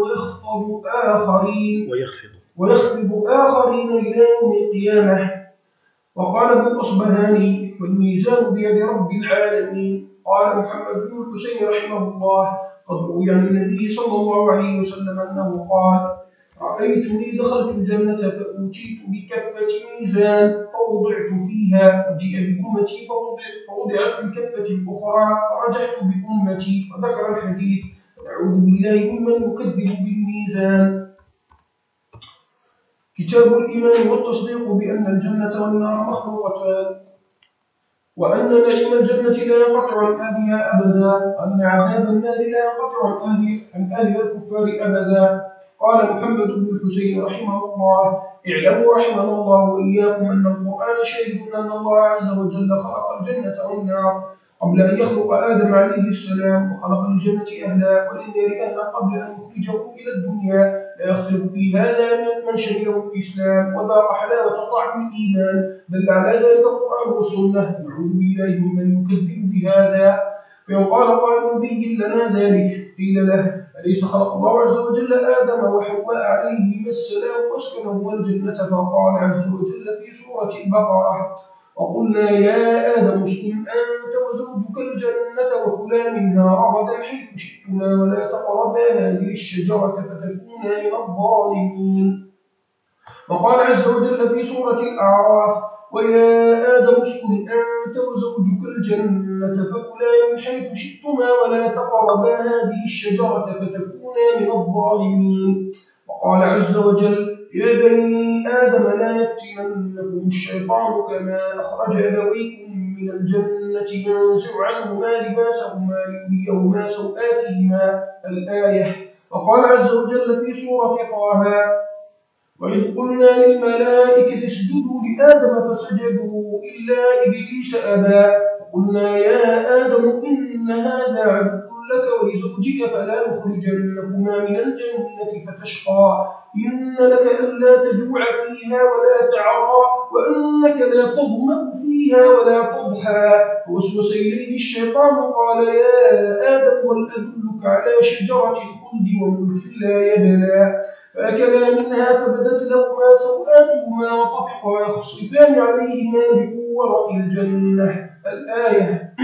ويخفض آخرين إلى يوم القيامة. وقال ابن الأصبهاني والميزان بيد رب العالمين. قال محمد بن الحسين رحمه الله قد روي عن النبي صلى الله عليه وسلم أنه قال رأيتني دخلت الجنة فأوتيت بكفة ميزان فوضعت فيها وجيء بأمتي فوضعت في الكفة الأخرى فرجعت بأمتي وذكر الحديث. نعوذ بالله ممن يكذب بالميزان. كتاب الإيمان والتصديق بأن الجنة والنار مخلوقتان وأن نعيم الجنة لا ينقطع عن أهلها أبدا وأن عذاب النار لا ينقطع عن أهل الكفار أبدا. قال محمد بن الحسين رحمه الله اعلموا رحمه الله وإياكم أن القرآن شاهد أن الله عز وجل خلق الجنة والنار قبل أن يخلق آدم عليه السلام وخلق للجنة أهلا وللنار أهلا قبل أن يخرجهم إلى الدنيا. لا يختلف في هذا من شهده الإسلام وذاق حلاوة طعم الإيمان دل على ذلك القرآن والسنة. نعوذ بالله ممن يكذب بهذا. فيقال قائل بين لنا ذلك قيل له أليس خلق الله عز وجل آدم وحواء عليهما السلام وأسكنهما الجنة؟ فقال عز وجل في سورة البقرة وقلنا يا آدم اسكن أنت وزوجك الجنة وكلا منها رغدا حيث شئتما ولا تقربا هذه الشجرة فتكونا من الظالمين. وقال عز وجل في سورة الأعراف ويا آدم اسكن أنت وزوجك الجنة فكلا من حيث شئتما ولا تقربا هذه الشجرة فتكونا من الظالمين. وقال عز وجل يا بني آدم لا يفتننكم الشيطان كما أخرج أبويكم من الجنة ينزع عنهما لباسهما ليريهما سوآتهما الآية. وقال عز وجل في سورة طه وإذ قلنا للملائكة اسجدوا لآدم فسجدوا إلا إبليس أبى فقلنا يا آدم إن هذا عدو لك ولزوجك فلا يخرجنكما من الجنة فتشقى إن لك ألا تجوع فيها ولا تعرى وأنك لا تظمأ فيها ولا تضحى. فوسوس إليه الشيطان قال يا آدم هل أدلك على شجرة الخلد وملك لا يبلى؟ فأكلا منها فبدت لهما سوآتهما وطفقا يخصفان عليهما من ورق الجنة الآية.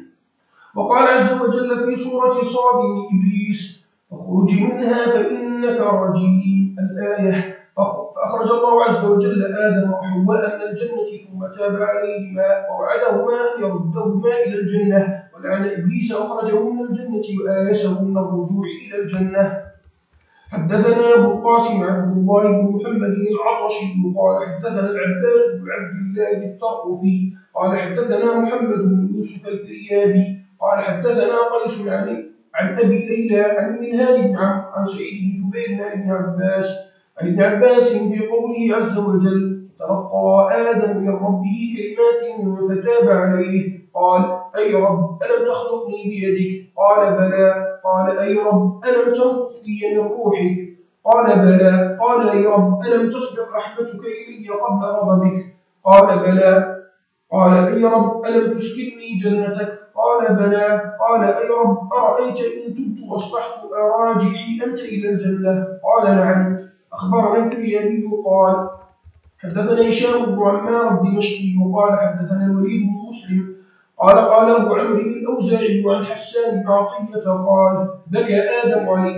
وقال عز وجل في سورة صاد إبليس فاخرج منها فإنك رجيم الآية. فأخرج الله عز وجل آدم وحواء من الجنة ثم تاب عليهما ووعدهما أن يردهما إلى الجنة ولعن إبليس وأخرجه من الجنة وآيسه من الرجوع إلى الجنة. حدثنا أبو القاسم عبد الله بن محمد العطشي قال حدثنا العباس بن عبد الله الطرفي قال حدثنا محمد بن يوسف الفريابي قال حدثنا قيس عن أبي ليلى عن منهال عن سعيد بن جبير عن ابن عباس في قوله عز وجل تلقى آدم من ربه كلمات فتاب عليه قال أي رب ألم تخلقني بيدك؟ قال بلى. قال أي رب ألم تنفخ في من روحك؟ قال بلى. قال أي رب ألم تسبق رحمتك إلي قبل غضبك؟ قال بلى. قال أي رب ألم تسكنني جنتك؟ قال بلى. قال أي رب أرأيت إن تبت وأصبحت أراجعي أنت إلى الجنة؟ قال نعم. أخبرنا الفريابي قال حدثنا هشام بن عمار الدمشقي وقال حدثنا الوليد بن مسلم قال له عمرو الأوزاعي عن حسان بن عطية قال بكى آدم عليه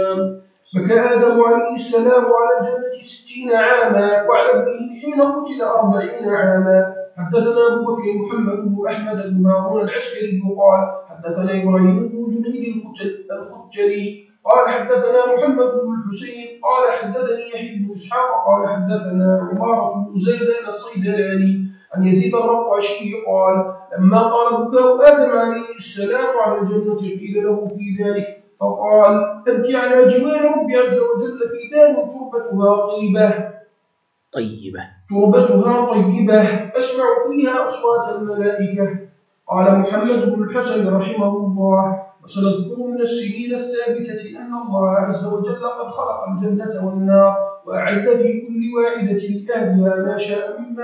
السلام على الجنة 60 عاما وعلى ابنه حين قتل 40 عاما. حدثنا أبو بكر محمد بن أحمد بن هارون العسكري قال حدثنا إبراهيم بن جنيد الختلي قال حدثنا محمد بن الحسين قال حدثني يحيى بن إسحاق قال حدثنا عمارة بن زيدان الصيدلاني عن يزيد الرقاشي قال لما قال بكاء آدم عليه السلام على الجنة قيل له في ذلك فقال: أبكي على جوار ربي عز وجل في دار تربتها طيبة أسمع فيها أصوات الملائكة. قال محمد بن الحسن رحمه الله: وسنذكر من السنين الثابتة أن الله عز وجل قد خلق الجنة والنار وأعد في كل واحدة لأهلها ما شاء مما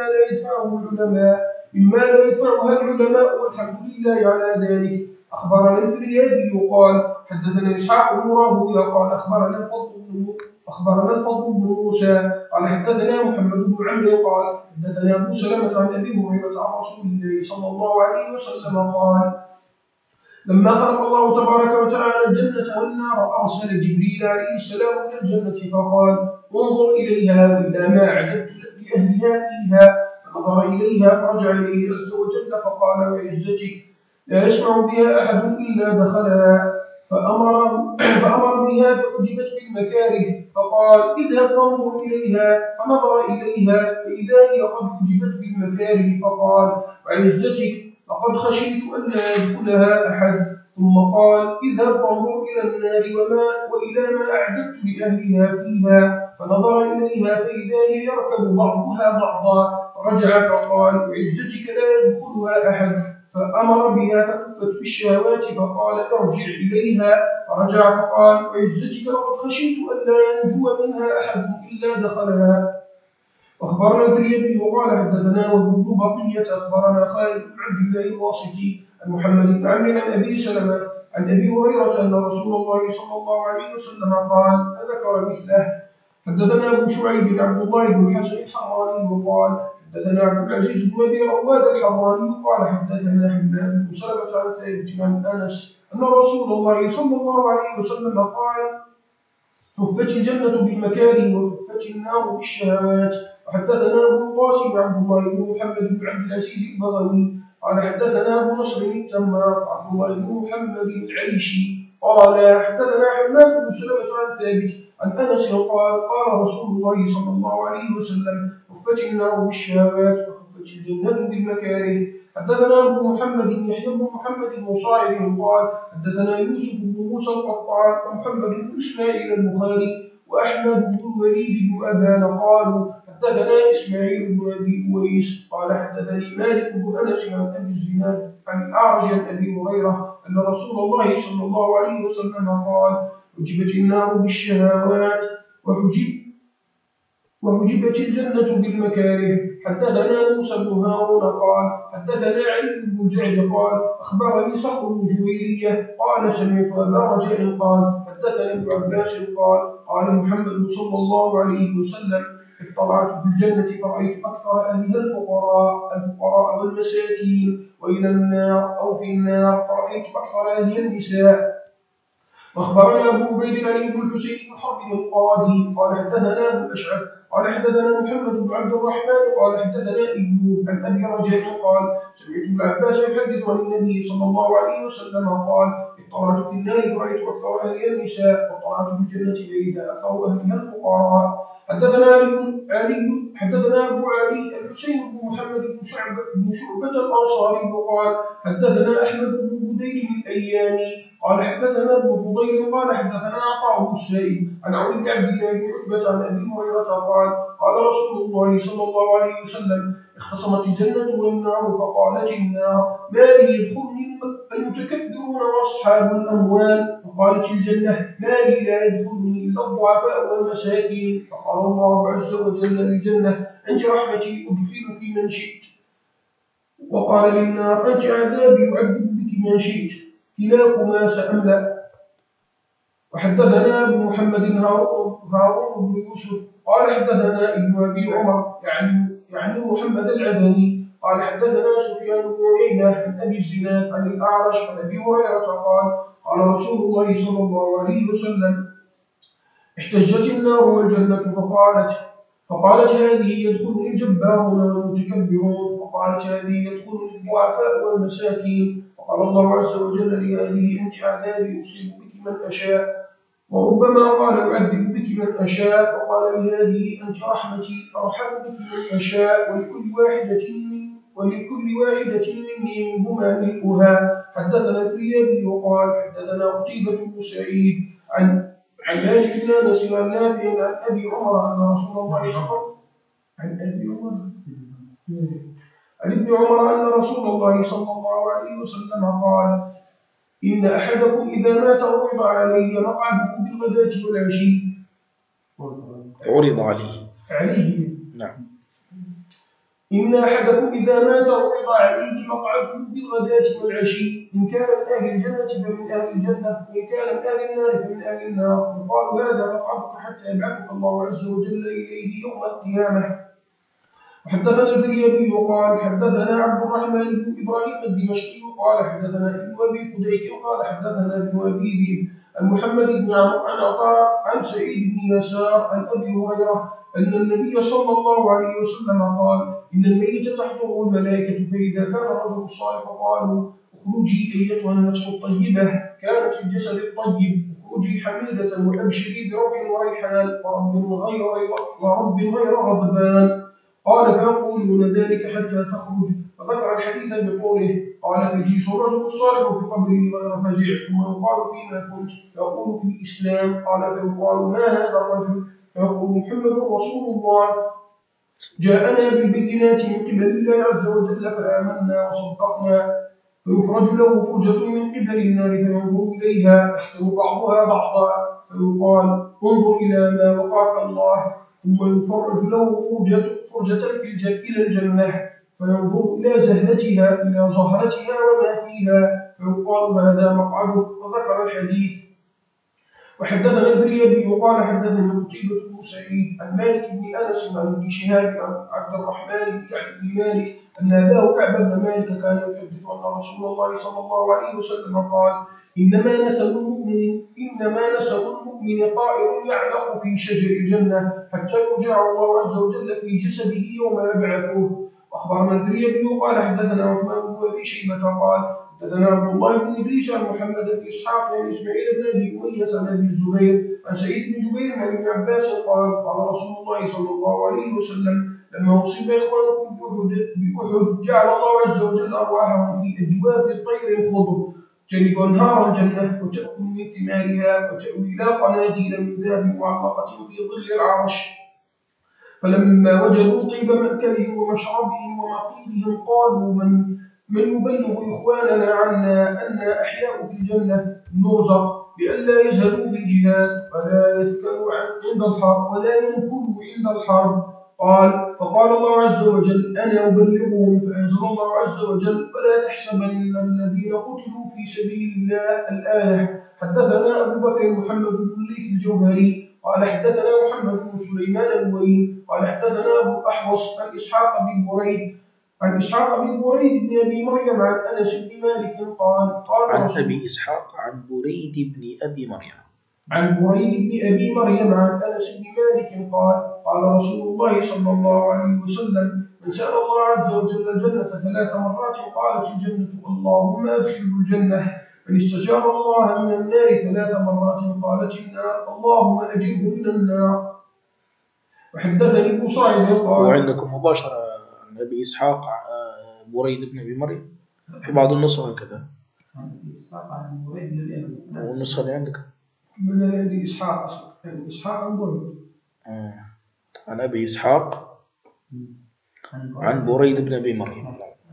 لا يدفعها العلماء والحمد لله على ذلك. أخبرنا الفريابي قال: حدثنا إسحاق بن راهويه قال أخبرنا الفضل بن موسى قال حدثنا محمد بن عمرو قال حدثنا أبو سلمة عن أبي هريرة عن رسول الله صلى الله عليه وسلم قال: لما خلق الله تبارك وتعالى الجنة والنار أرسل جبريل عليه السلام إلى الجنة فقال: انظر إليها وإلى ما أعددت لأهلها فيها. فنظر إليها فرجع إليه عز وجل فقال: وعزتك لا يسمع بها أحد إلا دخلها. فأمر بها فحجبت بالمكاره فقال: اذهب فانظر إليها. فنظر إليها فإذا هي قد حجبت بالمكاره فقال: وعزتك لقد خشيت أن لا يدخلها أحد. ثم قال: اذهب فانظر إلى النار وإلى ما أعددت لأهلها فيها. فنظر إليها فإذا هي يركب بعضها بعضا. فرجع فقال: وعزتك لا يدخلها أحد. فأمر بها فكفت بالشهوات فقال: ارجع إليها. فرجع فقال: وعزتك لقد خشيت أن لا ينجو منها أحد إلا دخلها. أخبرنا الفريابي وقال حدثنا وابن بقية أخبرنا خالد بن عبد الله الواسطي عن محمد بن عمرو عن أبي سلمة عن أبي هريرة أن رسول الله صلى الله عليه وسلم قال: فذكر مثله. حدثنا أبو شعيب بن عبد الله بن الحسن الحراني وقال حدثنا عبد العزيز بن أبي رواد الحراني قال حدثنا حماد بن سلمة عن ثابت عن أنس أن رسول الله صلى الله عليه وسلم قال: حفت الجنة بالمكاره وحفت النار بالشهوات. وحدثنا أبو القاسم عبد الله بن محمد بن عبد العزيز البغوي قال حدثنا أبو نصر التمار عبد الله بن محمد العيشي قال حدثنا حماد بن سلمة عن ثابت عن أنس قال: قال رسول الله صلى الله عليه وسلم: حفت النار بالشهوات وحفت الجنة بالمكاره. حدثنا أبو محمد يحيى بن محمد بن صاعد قال حدثنا يوسف بن موسى القطان ومحمد بن إسماعيل البخاري وأحمد بن الوليد بن أبان قالوا حدثنا إسماعيل بن أبي أويس قال حدثني مالك بن أنس عن أبي الزناد عن الأعرج عن أبي هريرة أن رسول الله صلى الله عليه وسلم قال: حجبت النار بالشهوات وحجبت الجنة بالمكاره. حدثنا موسى بن هارون قال حدثنا علي بن الجعد قال أخبرني صخر بن جويرية قال سمعت أبا رجاء قال حدثنا ابن عباس قال محمد صلى الله عليه وسلم: اطلعت في الجنة فرأيت أكثر أهلها الفقراء والمساكين، وإلى النار أو في النار فرأيت أكثر أهلها النساء. واخبرنا ابو عبيد علي بن الحسين بن حرب القاضي قال حدثنا ابو الاشعث قال حدثنا محمد بن عبد الرحمن قال حدثنا ايوب عن ابي رجاء قال سمعت ابن عباس يحدث عن النبي صلى الله عليه وسلم قال: اطلعت في النار فرايت اكثر اهلها النساء، واطلعت في الجنه فاذا اكثر اهلها الفقراء. حدثنا ابو علي الحسين بن محمد بن شعبة الانصاري قال حدثنا احمد بن بديل الايامي قال حدثنا ابن فضيل قال حدثنا عطاء بن السائب عن عون بن عبد الله بن عتبة عن ابي هريرة قال رسول الله صلى الله عليه وسلم: اختصمت الجنة والنار فقالت النار: ما لي يدخلني المتكبرون واصحاب الاموال. فقالت الجنة: ما لي لا يدخلني الا الضعفاء والمساكين. فقال الله عز وجل للجنة: انت رحمتي ادخلك من شئت. وقال للنار: انت عذابي اعذب بك من شئت. كلاكما سأملأ. وحدثنا ابن محمد هارون بن يوسف قال حدثنا ابن أبي عمر يعني محمد العدني قال حدثنا سفيان بن عيينة عن أبي الزناد عن الأعرج عن أبي هريرة قال رسول الله صلى الله عليه وسلم: احتجت النار والجنة فقالت هذه يدخلني الجبارون والمتكبرون، وقالت هذه يدخلني الضعفاء والمساكين. فقال الله عز وجل لهذه: انت عذابي اصيب بك من اشاء. وربما قال: اعذب بك من اشاء. وقال لهذه: انت رحمتي ارحم بك من اشاء. ولكل واحدة ولكل واحدة منهما ملؤها. حدثنا الفريابي وقال حدثنا قتيبة بن سعيد عن مالك بن أنس عن نافع عن أبي عمر أن رسول الله صلى الله عن ابن عمر أن رسول الله صلى الله عليه وسلم قال إن أحدكم إذا مات عرض عليه مقعده بالغداة والعشي. عرض عليه. نعم. إن أحدكم إذا مات عرض عليه مقعده بالغداة والعشي، إن كان من أهل الجنة فمن أهل الجنة، وإن كان من أهل النار فمن أهل النار. يقال هذا مقعدك حتى يبعثك الله عز وجل إليه يوم القيامة. وحدثنا الفريابي قال حدثنا عبد الرحمن بن إبراهيم الدمشقي قال حدثنا ابن أبي فديك قال حدثنا ابن أبي ذئب عن محمد بن عمرو عن عطاء عن سعيد بن يسار عن أبي هريرة أن النبي صلى الله عليه وسلم قال إن الميت تحضره الملائكة فإذا كان الرجل الصالح قالوا اخرجي أيتها النفس الطيبة كانت في الجسد الطيب، اخرجي حميدة وأبشري بروح وريحان ورب غير غضبان. قال فيقولون ذلك حتى تخرج، فذكر الحديث بقوله قال فيجلس الرجل الصالح في قبره غير فزع ثم يقال فيما كنت، فيقول في الإسلام. قال فيقال ما هذا الرجل؟ فيقول محمد رسول الله جاءنا بالبينات من قبل الله عز وجل فآمنا وصدقنا. فيفرج له فرجة من قبل النار فينظر إليها يحتم بعضها بعضا، فيقال انظر إلى ما وقاك الله. ثم يفرج له فرجة إلى الجنة فينظر إلى زهرتها وما فيها، فيقال هذا مقعدك، وذكر الحديث. وحدثنا الفريابي قال حدثنا قتيبة بن سعيد عن مالك بن أنس عن ابن شهاب عن عبد الرحمن بن كعب بن مالك أن أباه كعب بن مالك كان يحدث أن رسول الله صلى الله عليه وسلم قال إنما نسب المؤمن طائر يعلق في شجر الجنة حتى يرجع الله عز وجل في جسده يوم يبعثه. أخبرنا الفريابي قال حدثنا عثمان بن أبي شيبة قال حدثنا عبد الله بن إدريس عن محمد بن إسحاق عن إسماعيل بن أبي أمية عن أبي الزبير عن سعيد بن جبير عن ابن عباس قال رسول الله صلى الله عليه وسلم لما أصيب إخوانكم بأحد جعل الله عز وجل أرواحهم في أجواف الطير الخضر تجد أنهار الجنة وتأكل من ثمارها وتأوي إلى قناديل من ذهب معلقة في ظل العرش. فلما وجدوا طيب مأكلهم ومشربهم ومقيلهم قالوا من يبلغ إخواننا عنا أن أحياء في الجنة نرزق بألا يزهدوا في الجهاد ولا يثكلوا عند الحرب ولا ينكروا عند الحرب. فقال الله عز وجل أنا أبلغهم. فأنزل الله عز وجل ولا تحسبن الذين قتلوا في سبيل الله الآية. حدثنا أبو بكر محمد بن ليث الجوهري قال حدثنا محمد بن سليمان الوين قال حدثنا أبو الأحوص عن إسحاق بن بريد بن أبي مريم عن أنس بن مالك قال عن أبي إسحاق عن بريد بن أبي مريم عن أنس بن مالك قال رسول الله صلى الله عليه وسلم من سأل الله عز وجل الجنة 3 مرات قالت الجنة اللهم أدخله الجنة. من استجار الله من النار 3 مرات قالت النار اللهم أجره من النار. وحدثني ابن صاعد قال وعندكم مباشرة عن أبي إسحاق بريد بن أبي مريم في بعض النسخ هكذا والنسخة اللي عندك من عندي إسحاق عن بريد عن أبي إسحاق عن بريد بن أبي مريم.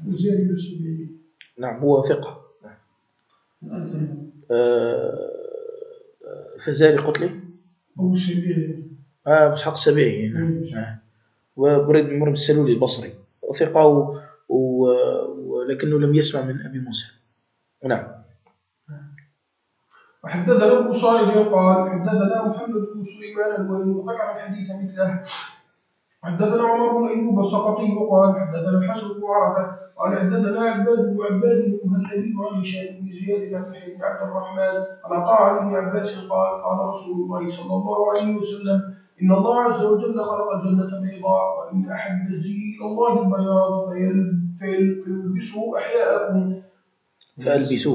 نعم هو ثقة. فزاري قتلي أو سبيعي مش حق سبيعي. نعم. وبريد بن مريم السلولي البصري ثقة ولكنه لم يسمع من أبي موسى. نعم. وحدثنا ابن صاعد قال حدثنا محمد بن سليمان الوين وذكر الحديث مثله. حدثنا عمر بن أيوب السقطي قال حدثنا الحسن بن عرفة قال حدثنا عباد بن مهلبي عن هشام بن زياد عن يحيى بن عبد الرحمن عن عطاء بن عباس قال رسول الله صلى الله عليه وسلم إن الله عز وجل خلق الجنة بيضاء وإن أحب الزي إلى الله البياض فيلبسه أحياءكم فألبسوه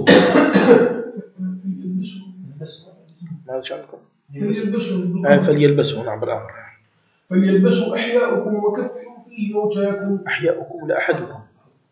فليلبسوا. نعم بالأمر فليلبسوا أحياءكم وكفروا فيه موتاكم. أحياءكم لا أحدكم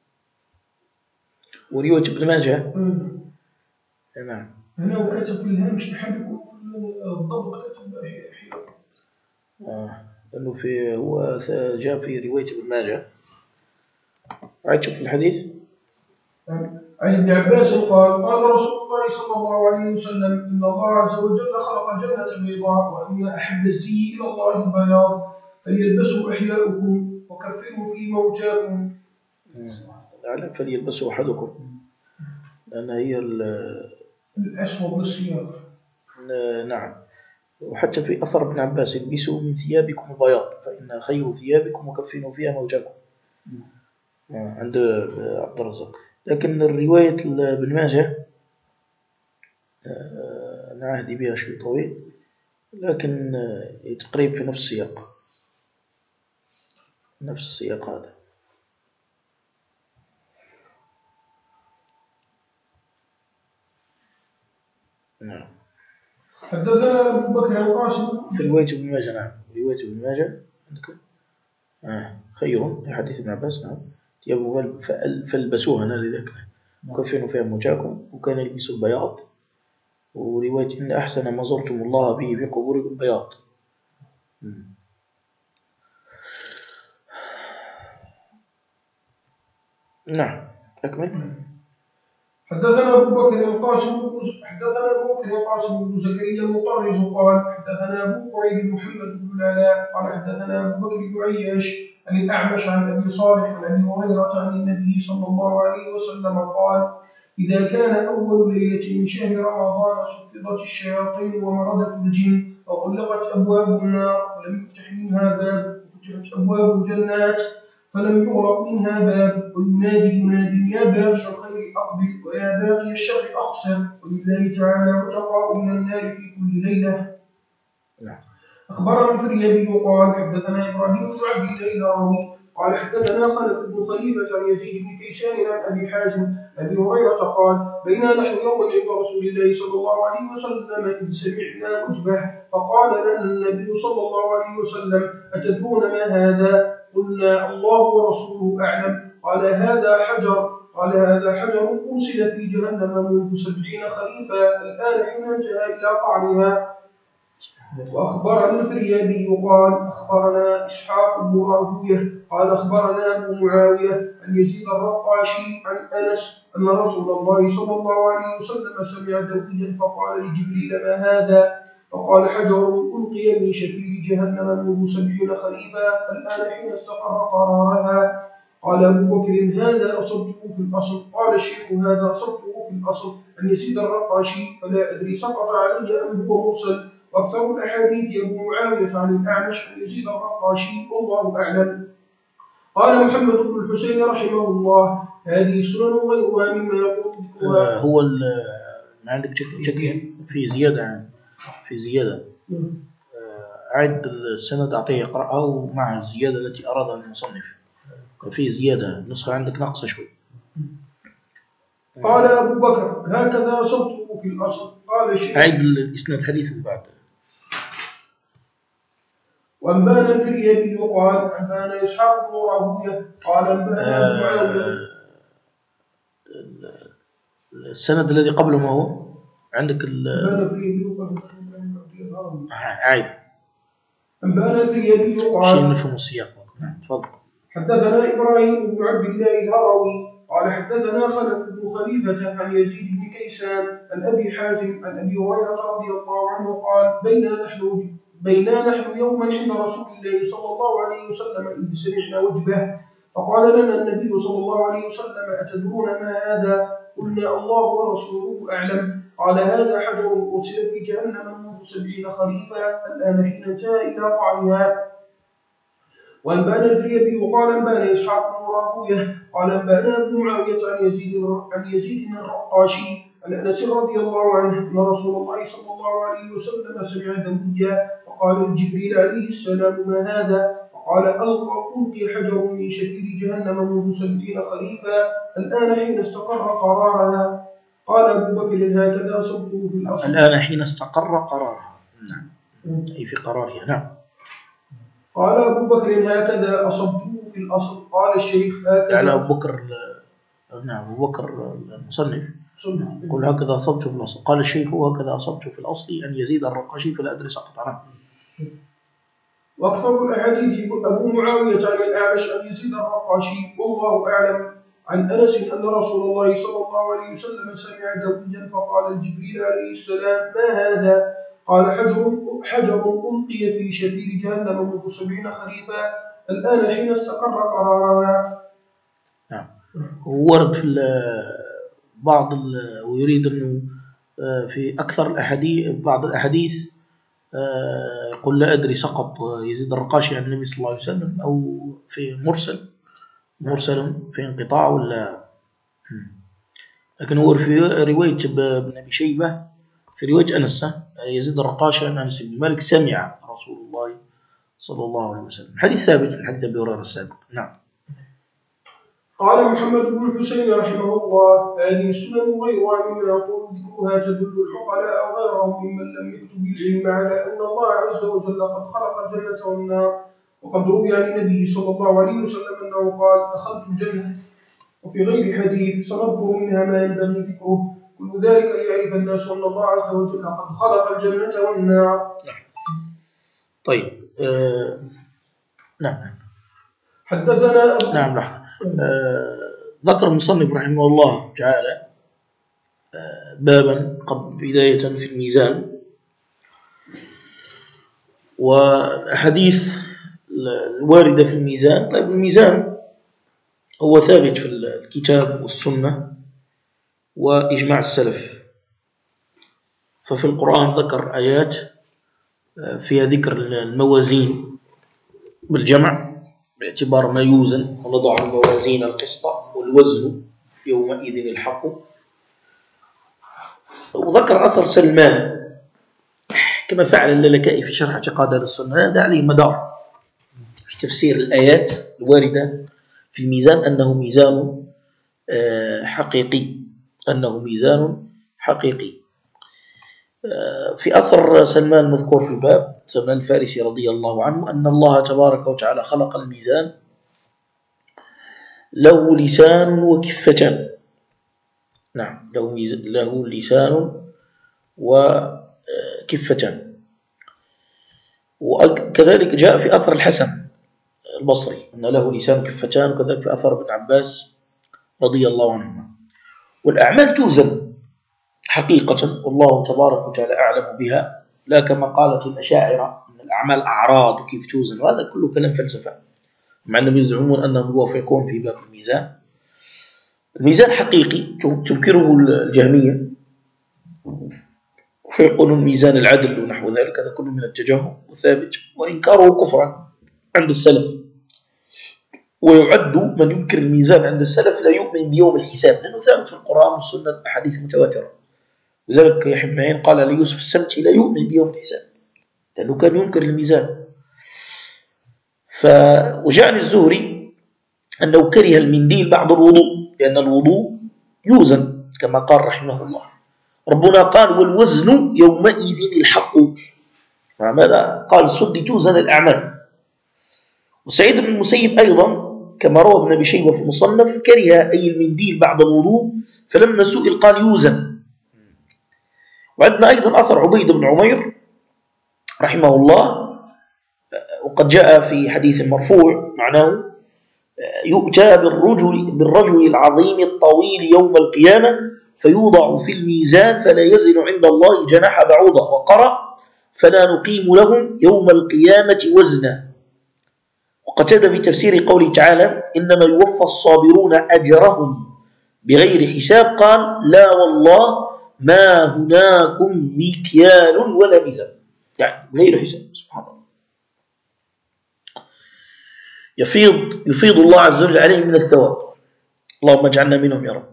ورواية ابن ماجه. نعم. هنا وكاتب في الهامش نحبكم الضبط كاتب أحياء. لأنه هو جاء في رواية ابن ماجه. عاد شوف الحديث. عن ابن عباس قال قال رسول الله صلى الله عليه وسلم إن الله عز وجل خلق جنة بيضاء وإن أحب الزي إلى الله البياض فليلبسوا أحياؤكم وكفروا في موتاكم. فليلبسوا أحدكم لأن هي الأسود بالسياق. نعم. وحتى في أثر ابن عباس البسوا من ثيابكم البياض فإن خير ثيابكم وكفنوا فيها موتاكم عند عبد الرزاق. لكن الرواية ابن ماجه أنا عهدي بها شيء طويل لكن تقريب في نفس السياق هذا. نعم. حدثنا أبو بكر القاسم في رواية ابن ماجه. نعم رواية ابن ماجه عندكم خير في حديث ابن عباس. نعم فالبسوها لذلك كفنوا فيها موتاكم وكان يلبسوا البياض. ورواية إن أحسن ما زرتم الله به في قبوركم البياض. نعم أكمل. حدثنا أبو بكر القاسم بن زكريا المطرز قال حدثنا أبو قريب محمد بن العلاء قال حدثنا أبو بكر بن عياش عن الأعمش عن أبي صالح عن أبي هريرة عن النبي صلى الله عليه وسلم قال إذا كان أول ليلة من شهر رمضان صفدت الشياطين ومردت الجن وغلقت أبواب النار ولم يفتح منها باب وفتحت أبواب الجنات فلم يغلق منها باب وينادي مناد يا باغي الخير أقبل ويا باغي الشر أقصر ولله تعالى عتقاء من النار في كل ليلة. أخبرنا الفريابي قال حدثنا إبراهيم بن عبد الله الهروي قال حدثنا خلف بن خليفة عن يزيد بن كيسان عن أبي حازم أبي هريرة قال بينا نحن يوما عند رسول الله صلى الله عليه وسلم إذ سمعنا وجبه فقال لنا النبي صلى الله عليه وسلم أتدرون ما هذا؟ قلنا الله ورسوله أعلم. قال هذا حجر أرسل في جهنم منذ 70 خريفا الآن حين انتهى إلى قعرها. وأخبرنا الفريابي قال أخبرنا إسحاق بن راهويه قال أخبرنا أبو معاوية عن يزيد الرقاشي عن أنس أن رسول الله صلى الله عليه وسلم سمع دويا فقال لجبريل ما هذا؟ فقال حجر ألقي من شفير جهنم منذ 70 خريفا الآن حين استقر قرارها. قال أبو بكر هذا أصبته في الأصل. قال الشيخ هذا أصبته في الأصل عن يزيد الرقاشي فلا أدري سقط علي أم هو مرسل. وأكثر الأحاديث أبو معاوية عن الأعمش عن يزيد الرقاشي والله أعلم. قال محمد بن الحسين رحمه الله هذه سنن غيرها مما يقول ذكرها. هو ما عندك شك في زيادة أعد السند أعطيه يقرأها ومع الزيادة التي أرادها المصنف. في زيادة النسخة عندك ناقصة شوي. قال أبو بكر هكذا صوته في الأصل. قال الشيخ أعد الإسناد حديث بعد. وأنبانا الفريابي قال أنبانا إسحاق بن راهويه قال أنبانا معاوية. السند الذي قبله ما هو عندك أنبانا الفريابي قال شيء نفهم السياق. تفضل. حدثنا إبراهيم بن عبد الله الهروي قال حدثنا خلف بن خليفة عن يزيد بن كيسان عن أبي حازم عن أبي هريرة رضي الله عنه قال بينا نحن يوما عند رسول الله صلى الله عليه وسلم إذ سمعنا وجبه فقال لنا النبي صلى الله عليه وسلم أتدرون ما هذا؟ قلنا الله ورسوله أعلم. قال هذا حجر أرسل في جهنم منذ 70 خريفا الآن حين انتهى إلى قعرها. وأنبانا الفريابي وقال أنبانا إسحاق بن راهويه قال أنبانا ابن معاوية عن يزيد الرقاشي عن أنس رضي الله عنه أن رسول الله صلى الله عليه وسلم سمع دويا فقال لجبريل عليه السلام ما هذا؟ فقال ألقي حجر من شفير جهنم منذ 70 خريفا الآن حين استقر قرارها. قال أبو بكر هكذا صبته في الأصل. الآن حين استقر قرارها. نعم أي في قرارها. نعم. قال أبو بكر هكذا أصبته في الأصل. قال الشيخ هكذا يعني أبو بكر نعم أبو بكر المصنف يقول هكذا أصبت في الأصل. قال الشيخ هكذا أصبت في الأصل أن يزيد الرقاشي فلا أدري سقط عنه. وأكثر الأحاديث أبو معاوية عن الأعمش أن يزيد الرقاشي والله أعلم. عن أنس أن رسول الله صلى الله عليه وسلم سمع دويا فقال لجبريل عليه السلام ما هذا؟ قال حجر ألقي في شفير جهنم منذ 70 خريفا الآن حين استقر قرارها. نعم. ورد في بعض ويريد أنه في أكثر الأحاديث بعض الأحاديث يقول لا أدري سقط يزيد الرقاشي عن النبي صلى الله عليه وسلم أو في مرسل في انقطاع ولا. لكن هو في رواية ابن أبي شيبة في رواية أنس يزيد الرقاشي عن أنس بن مالك سمع رسول الله صلى الله عليه وسلم. حديث ثابت من حديث أبي هريرة السابق. نعم. قال محمد بن الحسين رحمه الله هذه السنن غيرها مما يطول ذكرها تدل العقلاء أو غيرهم ممن لم يكتب العلم على أن الله عز وجل قد خلق الجنة والنار. وقد روي عن النبي صلى الله عليه وسلم أنه قال دخلت الجنة. وفي غير حديث سنذكر منها ما ينبغي ذكره كل ذلك ليعرف الناس أن الله عز وجل قد خلق الجنة والنار. طيب نعم. حدثنا نعم لحظة. ذكر المصنف رحمه الله تعالى بابا بداية في الميزان وأحاديث الواردة في الميزان. طيب الميزان هو ثابت في الكتاب والسنة وإجماع السلف. ففي القرآن ذكر آيات فيها ذكر الموازين بالجمع باعتبار ما يوزن ونضع الموازين القسط والوزن يومئذ الحق. وذكر أثر سلمان كما فعل اللالكائي في شرح اعتقاد أهل السنة. هذا عليه مدار في تفسير الآيات الواردة في الميزان أنه ميزان حقيقي. في أثر سلمان المذكور في الباب سلمان الفارسي رضي الله عنه أن الله تبارك وتعالى خلق الميزان له لسان وكفتان. نعم له لسان وكفتان. وكذلك جاء في أثر الحسن البصري أن له لسان وكفتان. وكذلك في أثر ابن عباس رضي الله عنهما. والأعمال توزن حقيقة والله تبارك وتعالى أعلم بها لا كما قالت الأشاعرة أن الأعمال أعراض وكيف توزن وهذا كله كلام فلسفة مع أنهم يزعمون أنهم يوافقون في باب الميزان. الميزان حقيقي تنكره الجهمية فيقولون ميزان العدل ونحو ذلك. هذا كله من التجهم وثابت وإنكاره كفرا عند السلف. ويعد من ينكر الميزان عند السلف لا يؤمن بيوم الحساب لأنه ثابت في القرآن والسنة الأحاديث متواترة. لذلك يحيى بن معين قال ليوسف السمتي لا يؤمن بيوم الحساب لأنه كان ينكر الميزان. وجاء عن الزهري أنه كره المنديل بعد الوضوء لأن الوضوء يوزن كما قال رحمه الله. ربنا قال والوزن يومئذ الحق. ماذا قال السدي توزن الأعمال. وسعيد بن المسيب أيضا كما روى ابن أبي شيبة في المصنف كره أي المنديل بعد الوضوء فلما سئل قال يوزن. وعندنا أيضا أثر عبيد بن عمير رحمه الله وقد جاء في حديث مرفوع معناه يؤتى بالرجل العظيم الطويل يوم القيامة فيوضع في الميزان فلا يزن عند الله جناح بعوضة. وقرأ فلا نقيم لهم يوم القيامة وزنا. وقتاد في تفسير قوله تعالى إنما يوفى الصابرون أجرهم بغير حساب قال لا والله ما هناكم مكيال ولا ميزان يعني غير حساب. سبحان الله. يفيض الله عز وجل عليهم من الثواب. اللهم اجعلنا منهم يا رب.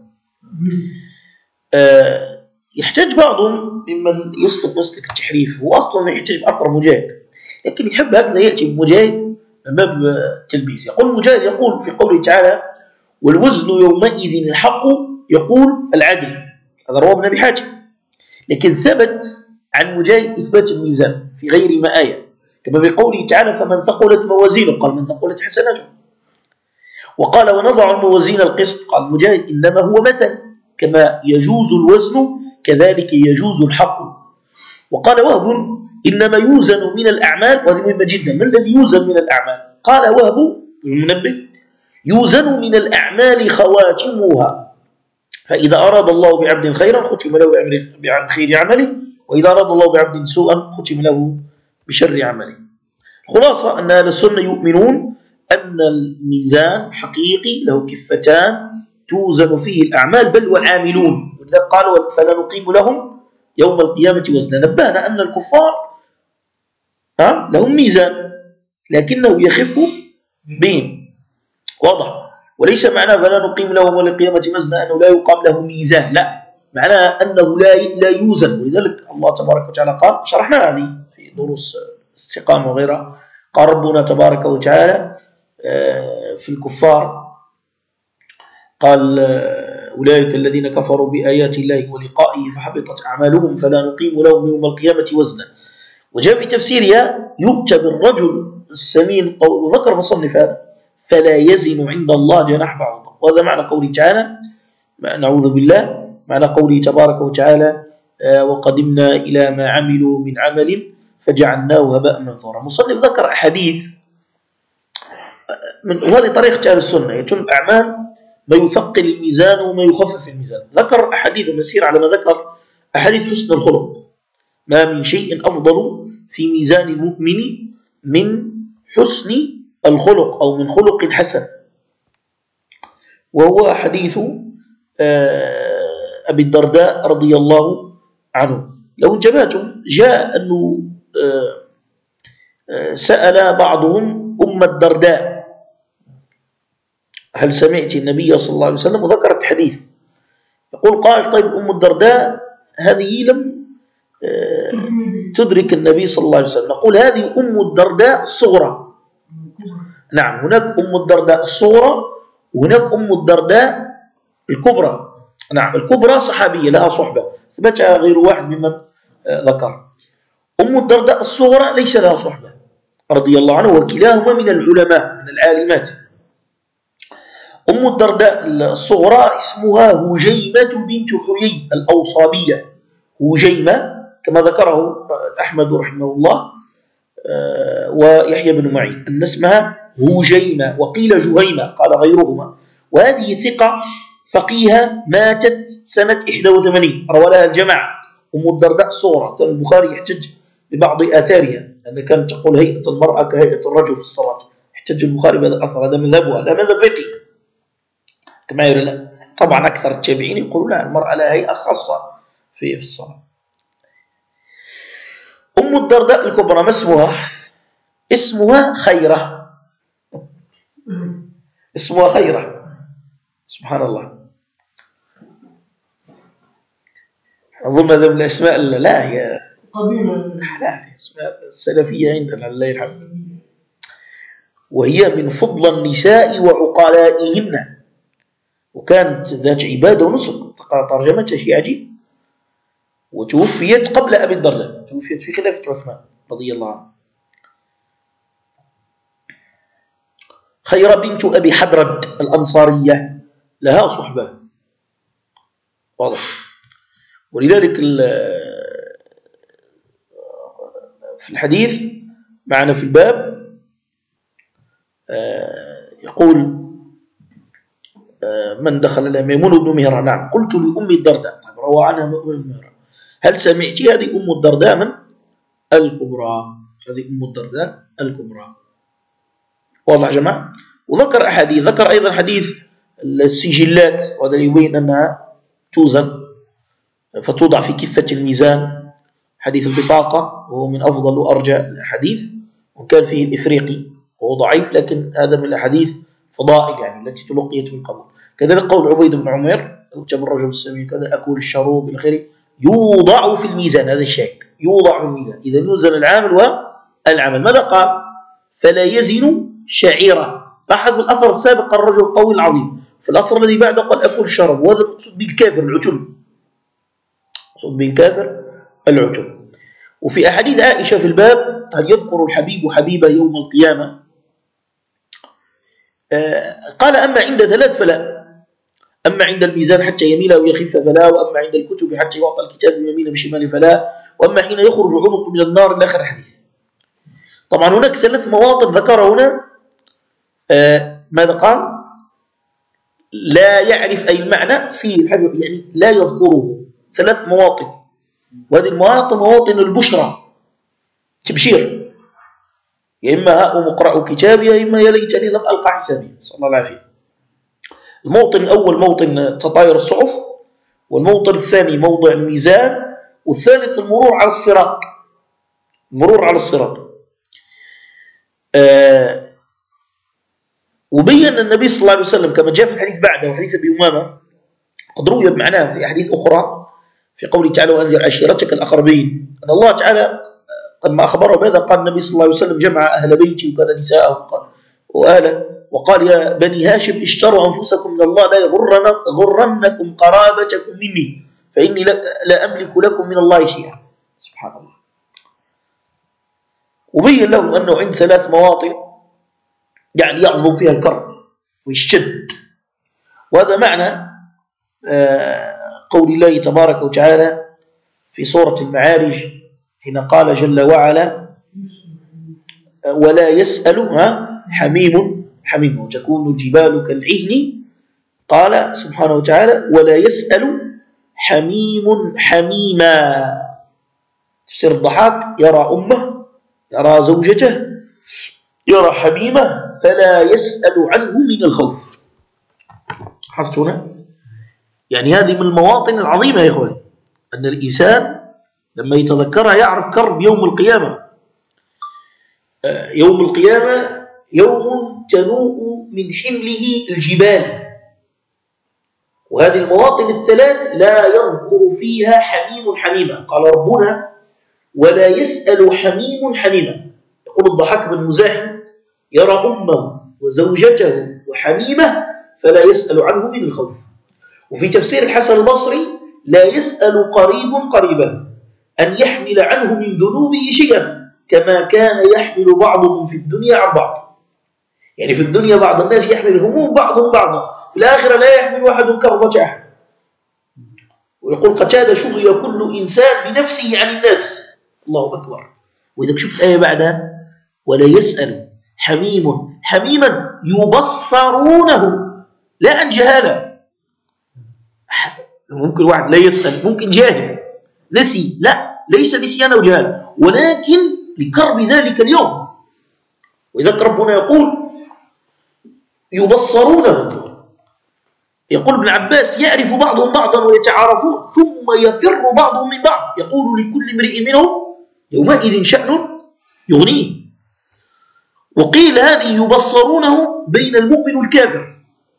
يحتاج بعضهم ممن يسلك مسلك التحريف هو أصلا يحتاج بأثر مجاهد لكن يحب هكذا يأتي بمجاهد من باب التلبيس. يقول مجاهد يقول في قوله تعالى والوزن يومئذ الحق يقول العدل. هذا رواه ابن أبي حاتم لكن ثبت عن مجاهد إثبات الميزان في غير ما آية كما في قوله تعالى فمن ثقلت موازينه قال من ثقلت حسناته. وقال ونضع الموازين القسط، قال مجاهد إنما هو مثل، كما يجوز الوزن كذلك يجوز الحق. وقال وهب إنما يوزن من الأعمال، وهذه مهمة جدا، ما الذي يوزن من الأعمال؟ قال وهب المنبه يوزن من الأعمال خواتمها، فإذا أراد الله بعبد خيرا ختم له بخير عمله، وإذا أراد الله بعبد سوءا ختم له بشر عمله. خلاصة أن أهل السنة يؤمنون أن الميزان حقيقي له كفتان توزن فيه الأعمال بل والعاملون، ولذلك قالوا فلا نقيم لهم يوم القيامة وزنا. نبهنا أن الكفار لهم ميزان لكنه يخف بهم، واضح. وليس معناه فلا نقيم لهم يوم القيامة وزنا أنه لا يقام له ميزان، لا، معناه أنه لا يوزن. ولذلك الله تبارك وتعالى قال، شرحنا هذه في دروس استقامة وغيرها، قال ربنا تبارك وتعالى في الكفار قال أولئك الذين كفروا بآيات الله ولقائه فحبطت أعمالهم فلا نقيم لهم يوم القيامة وزنا. وجاء في تفسيرها يؤتى بالرجل السمين، وذكر مصنف هذا فلا يزن عند الله جناح بعوضة، وهذا معنى قوله تعالى، نعوذ بالله، معنى قوله تبارك وتعالى وقدمنا إلى ما عملوا من عمل فجعلناه هباء منثورا. مصنف ذكر أحاديث وهذه طريقة أهل السنة، يتم الأعمال ما يثقل الميزان وما يخفف الميزان. ذكر أحاديث نسير على ما ذكر أحاديث حسن الخلق، ما من شيء أفضل في ميزان المؤمن من حسن الخلق أو من خلق حسن، وهو حديث أبي الدرداء رضي الله عنه. لو انتبهتم جاء أنه سأل بعضهم أم الدرداء هل سمعت النبي صلى الله عليه وسلم، وذكرت حديث يقول قال طيب أم الدرداء هذه لم تدرك النبي صلى الله عليه وسلم، نقول هذه أم الدرداء الصغرى. نعم، هناك أم الدرداء الصغرى وهناك أم الدرداء الكبرى. نعم، الكبرى صحابية لها صحبة ثبتها غير واحد ممن ذكر. أم الدرداء الصغرى ليس لها صحبة رضي الله عنه، وكلاهما من العلماء من العالمات. أم الدرداء الصغرى اسمها هجيمة بنت حيي الأوصابية، هجيمة كما ذكره أحمد رحمه الله ويحيى بن معين أن اسمها هجيمة، وقيل جهيمة قال غيرهما. وهذه ثقة فقيهة ماتت سنة 81، روى لها الجماعة. أم الدرداء الصغرى كان البخاري يحتج ببعض آثارها أن كانت تقول هيئة المرأة كهيئة الرجل في الصلاة، يحتج البخاري بهذا الأثر، هذا مذهبها، لا مذهب فقهي كما يقول. لا طبعا أكثر التابعين يقولون لا، المرأة لها هيئة خاصة في الصلاة. أم الدرداء الكبرى ما اسمها؟ اسمها خيرة، اسمها خيرة، سبحان الله. أظن هذا من الأسماء لا هي قديمة، لا اسماء السلفية عندنا الله يرحمه. وهي من فضل النساء وعقلائهن، وكانت ذات عبادة ونسك، ترجمتها شيء عجيب. وتوفيت قبل أبي الدرداء، توفيت في خلافة عثمان رضي الله عنه. خيرة بنت أبي حدرد الأنصارية لها صحبة، واضح. ولذلك في الحديث معنا في الباب يقول من دخل ميمون بن مهران. نعم، قلت لأم الدرداء، روى عنها أم مهران هل سمعت؟ هذه أم الدرداء من الكبرى، هذه أم الدرداء الكبرى، واضح يا جماعة. وذكر أحاديث، ذكر أيضا حديث السجلات، وهذا يبين أنها توزن فتوضع في كفة الميزان، حديث البطاقة وهو من أفضل وأرجى الأحاديث، وكان فيه الإفريقي وهو ضعيف، لكن هذا من الأحاديث فضائل يعني التي تلقيت من قبل. كذلك قول عبيد بن عمير أوتى الرجل السمين كذا أكل الشروب إلى آخره، يوضع في الميزان، هذا الشيء يوضع في الميزان، إذا يوزن العامل والعمل. ماذا قال؟ فلا يزن شعيرة. لاحظوا الأثر السابق الرجل الطويل العظيم، في الأثر الذي بعده قال أكل الشراب، وهذا المقصود بالكافر العتل، مقصود بالكافر العتل. وفي أحاديث عائشة في الباب هل يذكر الحبيب حبيبه يوم القيامة، قال أما عند ثلاث فلا، أما عند الميزان حتى يميل أو يخف فلا، وأما عند الكتب حتى يعطى الكتاب يمين بشمال فلا، وأما حين يخرج عنق من النار إلى آخر الحديث. طبعا هناك ثلاث مواطن ذكر هنا ماذا قال؟ لا يعرف أي المعنى في الحديث، يعني لا يذكره. ثلاث مواطن، وهذه المواطن مواطن البشرى، تبشير، يا إما هاؤم اقرأوا كتابي يا إما يا ليتني لم ألقى حسابي، صلى الله عليه وسلم. الموطن الأول موطن تطاير الصحف، والموطن الثاني موضع الميزان، والثالث المرور على الصراط. المرور على الصراط. وبين النبي صلى الله عليه وسلم كما جاء في الحديث بعده وحديث أبي أمامة، قد روي بمعناه في أحاديث أخرى في قوله تعالى وأنذر عشيرتك الأقربين، أن الله تعالى لما أخبره بهذا قال النبي صلى الله عليه وسلم جمع أهل بيتي وكذا نساءه وآله، وقال يا بني هاشم اشتروا أنفسكم من الله لا يغرنكم قرابتكم مني فإني لا أملك لكم من الله شيئا. سبحان الله. وبين لهم أنه عند ثلاث مواطن يعني يعظم فيها الكرب ويشتد، وهذا معنى قول الله تبارك وتعالى في سورة المعارج حين قال جل وعلا ولا يسأل حميم حميم وتكون الجبال كالعهن، قال سبحانه وتعالى ولا يسأل حميم حميما. تفسير الضحاك يرى أمه يرى زوجته يرى حميمه فلا يسأل عنه من الخوف. حفظت هنا؟ يعني هذه من المواطن العظيمة يا إخواني، أن الإنسان لما يتذكرها يعرف كرب يوم القيامة. يوم القيامة يوم تنوء من حمله الجبال، وهذه المواطن الثلاث لا يذكر فيها حميم حميما. قال ربنا ولا يسأل حميم حميما. يقول الضحاك بن مزاحم يرى أمه وزوجته وحميمه فلا يسأل عنه من الخوف. وفي تفسير الحسن البصري لا يسأل قريب قريبا أن يحمل عنه من ذنوبه شيئا كما كان يحمل بعضهم في الدنيا عن بعض. يعني في الدنيا بعض الناس يحمل هموم بعضهم بعضا، في الآخرة لا يحمل أحد كربة أحد. ويقول قتادة شغل كل إنسان بنفسه عن الناس. الله أكبر. وإذا شفت آية بعدها ولا يسأل حميم حميما يبصرونه لا عن جهالة. ممكن واحد لا يسأل، ممكن جاهل نسي، لا ليس نسيان وجهال، ولكن لكرب ذلك اليوم. وإذا ربنا يقول يبصرونه، يقول ابن عباس يعرف بعضهم بعضا ويتعارفون ثم يفر بعضهم من بعض، يقول لكل امرئ منهم يومئذ شأن يغنيه. وقيل هذه يبصرونه بين المؤمن والكافر،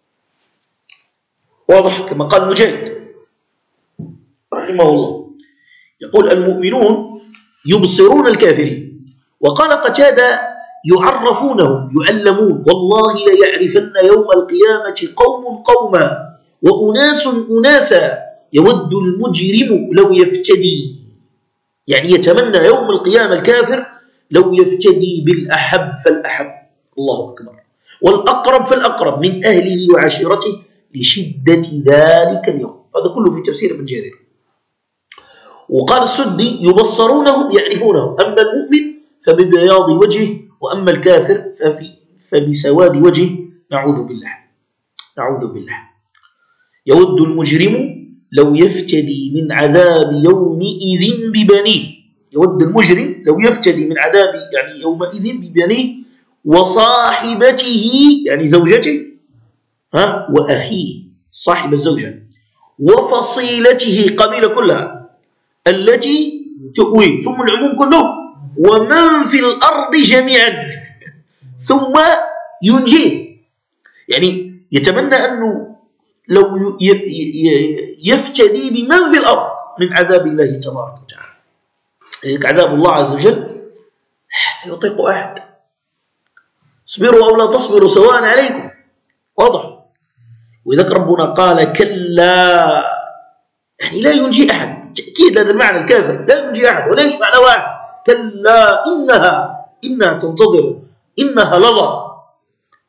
واضح كما قال مجاهد رحمه الله، يقول المؤمنون يبصرون الكافرين. وقال قتادة يعرفونهم يعلمون والله ليعرفن يوم القيامة قوم قوما وأناس أناسا يود المجرم لو يفتدي، يعني يتمنى يوم القيامة الكافر لو يفتدي بالأحب فالأحب، الله أكبر، والأقرب فالأقرب من أهله وعشيرته لشدة ذلك اليوم. هذا كله في تفسير ابن جرير. وقال السدي يبصرونهم يعرفونهم، أما المؤمن فببياض وجهه وأما الكافر فبسواد وجهه، نعوذ بالله نعوذ بالله. يود المجرم لو يفتدي من عذاب يومئذ ببنيه، يود المجرم لو يفتدي من عذاب يعني يومئذ ببنيه وصاحبته يعني زوجته وأخيه صاحب الزوجة وفصيلته قبيلة كلها التي تؤوي، ثم العموم كله ومن في الأرض جميعا ثم ينجيه. يعني يتمنى أنه لو يفتدي بمن في الأرض من عذاب الله تبارك وتعالى. يعني عذاب الله عز وجل لا يطيق أحد. اصبروا أو لا تصبروا سواء عليكم، واضح. وإذا ربنا قال كلا، يعني لا ينجي أحد، أكيد هذا المعنى الكافر لا ينجي أحد، وليش معنى واحد كلا إنها تنتظر إنها لظى.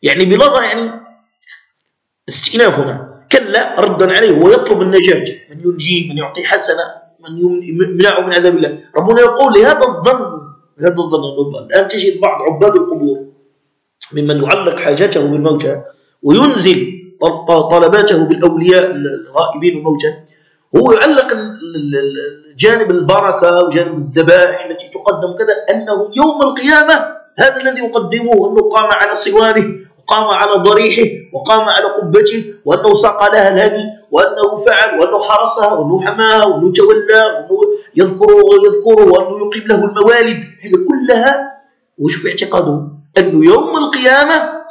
يعني بلغة يعني استئناف هنا، كلا ردا عليه، هو يطلب النجاة، من ينجيه، من يعطيه حسنة، من يمنعه من عذاب الله. ربنا يقول لهذا الظن الآن تجد بعض عباد القبور ممن يعلق حاجته بالموتى وينزل طلباته بالأولياء الغائبين والموتى، هو يعلق جانب البركة وجانب الذبائح التي تقدم كذا أنه يوم القيامة هذا الذي يقدموه، أنه قام على صوانه وقام على ضريحه وقام على قبته، وأنه ساق لها الهدي، وأنه فعل، وأنه حرسها، وأنه حماها، وأنه تولى، وأنه يذكره، وأنه يقيم له الموالد. هذه كلها وش في اعتقاده؟ أنه يوم القيامة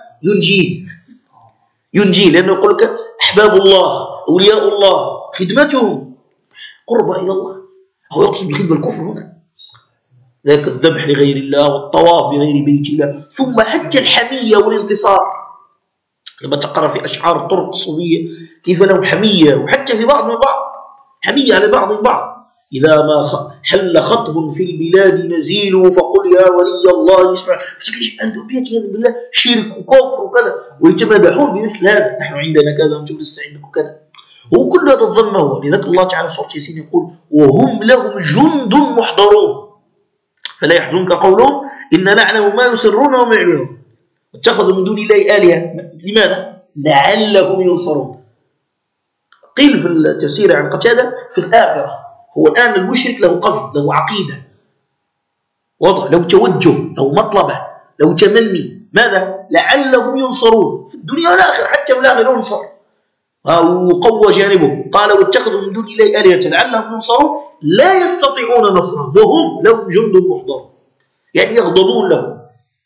ينجيه، لأنه يقول لك أحباب الله أولياء الله خدمتهم قربة إلى الله. هو يقصد بخدمة الكفر هنا ذاك الذبح لغير الله والطواف بغير بيت الله، ثم حتى الحمية والانتصار. لما تقرأ في أشعار الطرق الصوفية كيف لهم حمية، وحتى في بعض من بعض حمية على بعض البعض. إذا ما حل خطب في البلاد نزيل فقل يا ولي الله اسمع. عندهم بيت هذا بالله شرك وكفر وكذا، ويتمادحون بمثل هذا، نحن عندنا كذا وانتم لسه عندكم كذا. هو كل هذا الظن هو. لذلك الله تعالى في سورة ياسين يقول وهم لهم جند محضرون فلا يحزنك قولهم إن نعلم ما يسرون وما يعلنون واتخذوا من دون الله آلهة. لماذا؟ لعلهم ينصرون. قيل في التفسير عن قتادة في الآخرة. هو الآن المشرك له قصد، له عقيدة، وضع، له توجه، له مطلبة، له تمني. ماذا؟ لعلهم ينصرون في الدنيا والآخرة، حتى والآخرة ينصر وقوى جانبه. قال واتخذوا من دون الله آلهة لعلهم ينصرون لا يستطيعون نصرا وهم لهم جند محضر، يعني يغضبون له،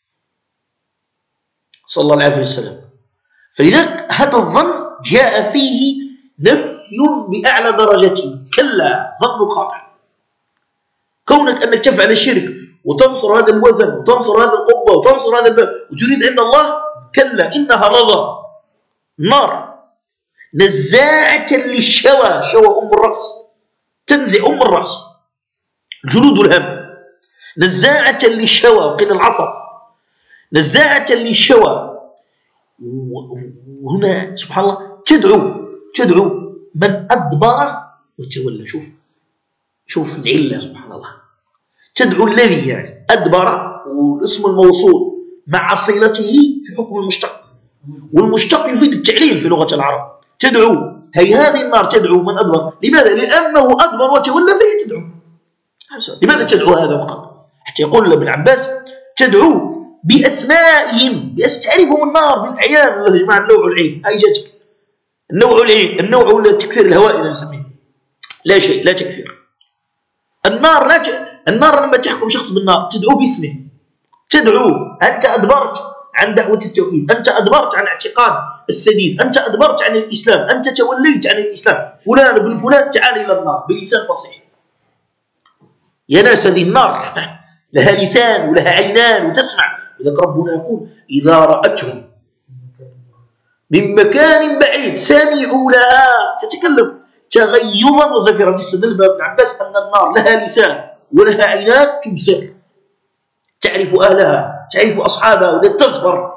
صلى الله عليه وسلم. فلذلك هذا الظن جاء فيه نفي بأعلى درجته. كلا ظن خاطئ. كونك أنك تفعل الشرك وتنصر هذا الوثن وتنصر هذا القبة وتنصر هذا الباب وتريد أن الله، كلا إنها لظى نار نزاعة للشوى. شوى أم الرأس، تنزع أم الرأس، جلود الهم. نزاعة للشوى، وقيل العصر نزاعة للشوى. وهنا سبحان الله تدعو من أدبر وتولى. شوف العلة سبحان الله. تدعو الذي يعني أدبر، والاسم الموصول مع صلته في حكم المشتق، والمشتق يفيد التعليل في لغة العرب. تدعو، هي هذه النار تدعو من أدبر. لماذا؟ لأنه أدبر وتولى فهي تدعو. لماذا تدعو هذا فقط؟ حتى يقول ابن عباس تدعو بأسمائهم، تعرفهم النار بالأعيان. الله يا جماعة النوع العين هاي جاتك، النوع العين، النوع ولا تكفير الهواء اللي نسميه، لا شيء، لا تكفير. النار النار لما تحكم شخص بالنار تدعو باسمه. تدعو أنت أدبرت عن دعوة التوحيد، أنت أدبرت عن اعتقاد السديد، أنت أدبرت عن الإسلام، أنت توليت عن الإسلام، فلان بن فلان تعال إلى النار بلسان فصيح. يا ناس هذه النار لها لسان ولها عينان وتسمع. لذلك ربنا يقول إذا رأتهم من مكان بعيد سمعوا لها تتكلم تغيظا وزفرا. يستدل ابن عباس أن النار لها لسان ولها عينات تبصر، تعرف أهلها، تعرف أصحابها، ولا تزفر.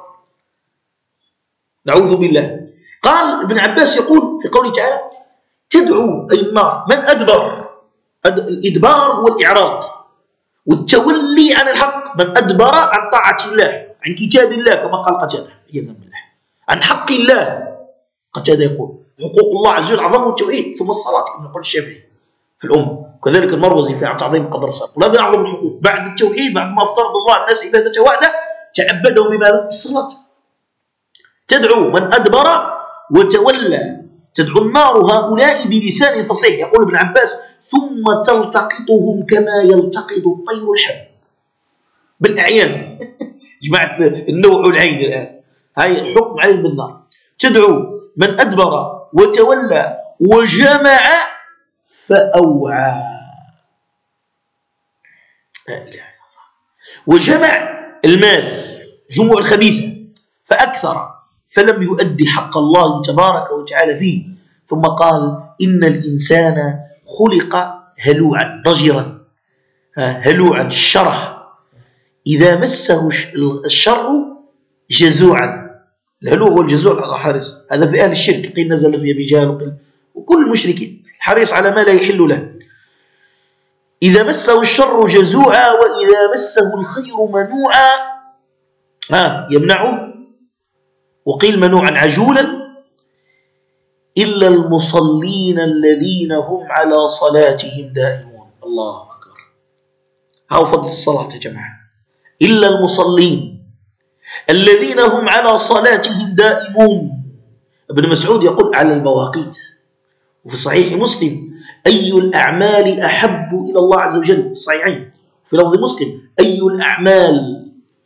نعوذ بالله. قال ابن عباس يقول في قوله تعالى تدعو أي النار من أدبر. الإدبار هو الإعراض والتولي عن الحق. من أدبر عن طاعة الله، عن كتاب الله، كما قال قتادة عياذا بالله، عن حق الله. قتادة يقول حقوق الله عز وجل أعظم التوحيد ثم الصلاة، كما يقول الشافعي في الأم، وكذلك المروزي في تعظيم قدر الصلاة. وهذا أعظم الحقوق بعد التوحيد، بعد ما افترض الله الناس عبادته وحده تعبدهم بماذا؟ بالصلاة. تدعو من أدبر وتولى. تدعو النار هؤلاء بلسان فصيح. يقول ابن عباس ثم تلتقطهم كما يلتقط الطير الحب بالأعيان. جماعة النوع العين الآن هاي حكم عليهم بالنار. تدعو من أدبر وتولى وجمع فأوعى. لا إله إلا الله. وجمع المال، جموع الخبيثة، فأكثر فلم يؤدي حق الله تبارك وتعالى فيه. ثم قال إن الإنسان خلق هلوعا ضجرا، هلوعا الشرح، إذا مسه الشر جزوعا. الهلوع والجزوع حريص، هذا في أهل الشرك، قيل نزل في أبي جهل وكل المشركين، حريص على ما لا يحل له. إذا مسه الشر جزوعا وإذا مسه الخير منوعا، يمنعه. وقيل منوعا عجولا، إلا المصلين الذين هم على صلاتهم دائمون. الله أكبر، هاو فضل الصلاة يا جماعة. إلا المصلين الذين هم على صلاتهم دائمون. ابن مسعود يقول على المواقيت. وفي صحيح مسلم أي الأعمال أحب إلى الله عز وجل، في الصحيحين في لفظ مسلم أي الأعمال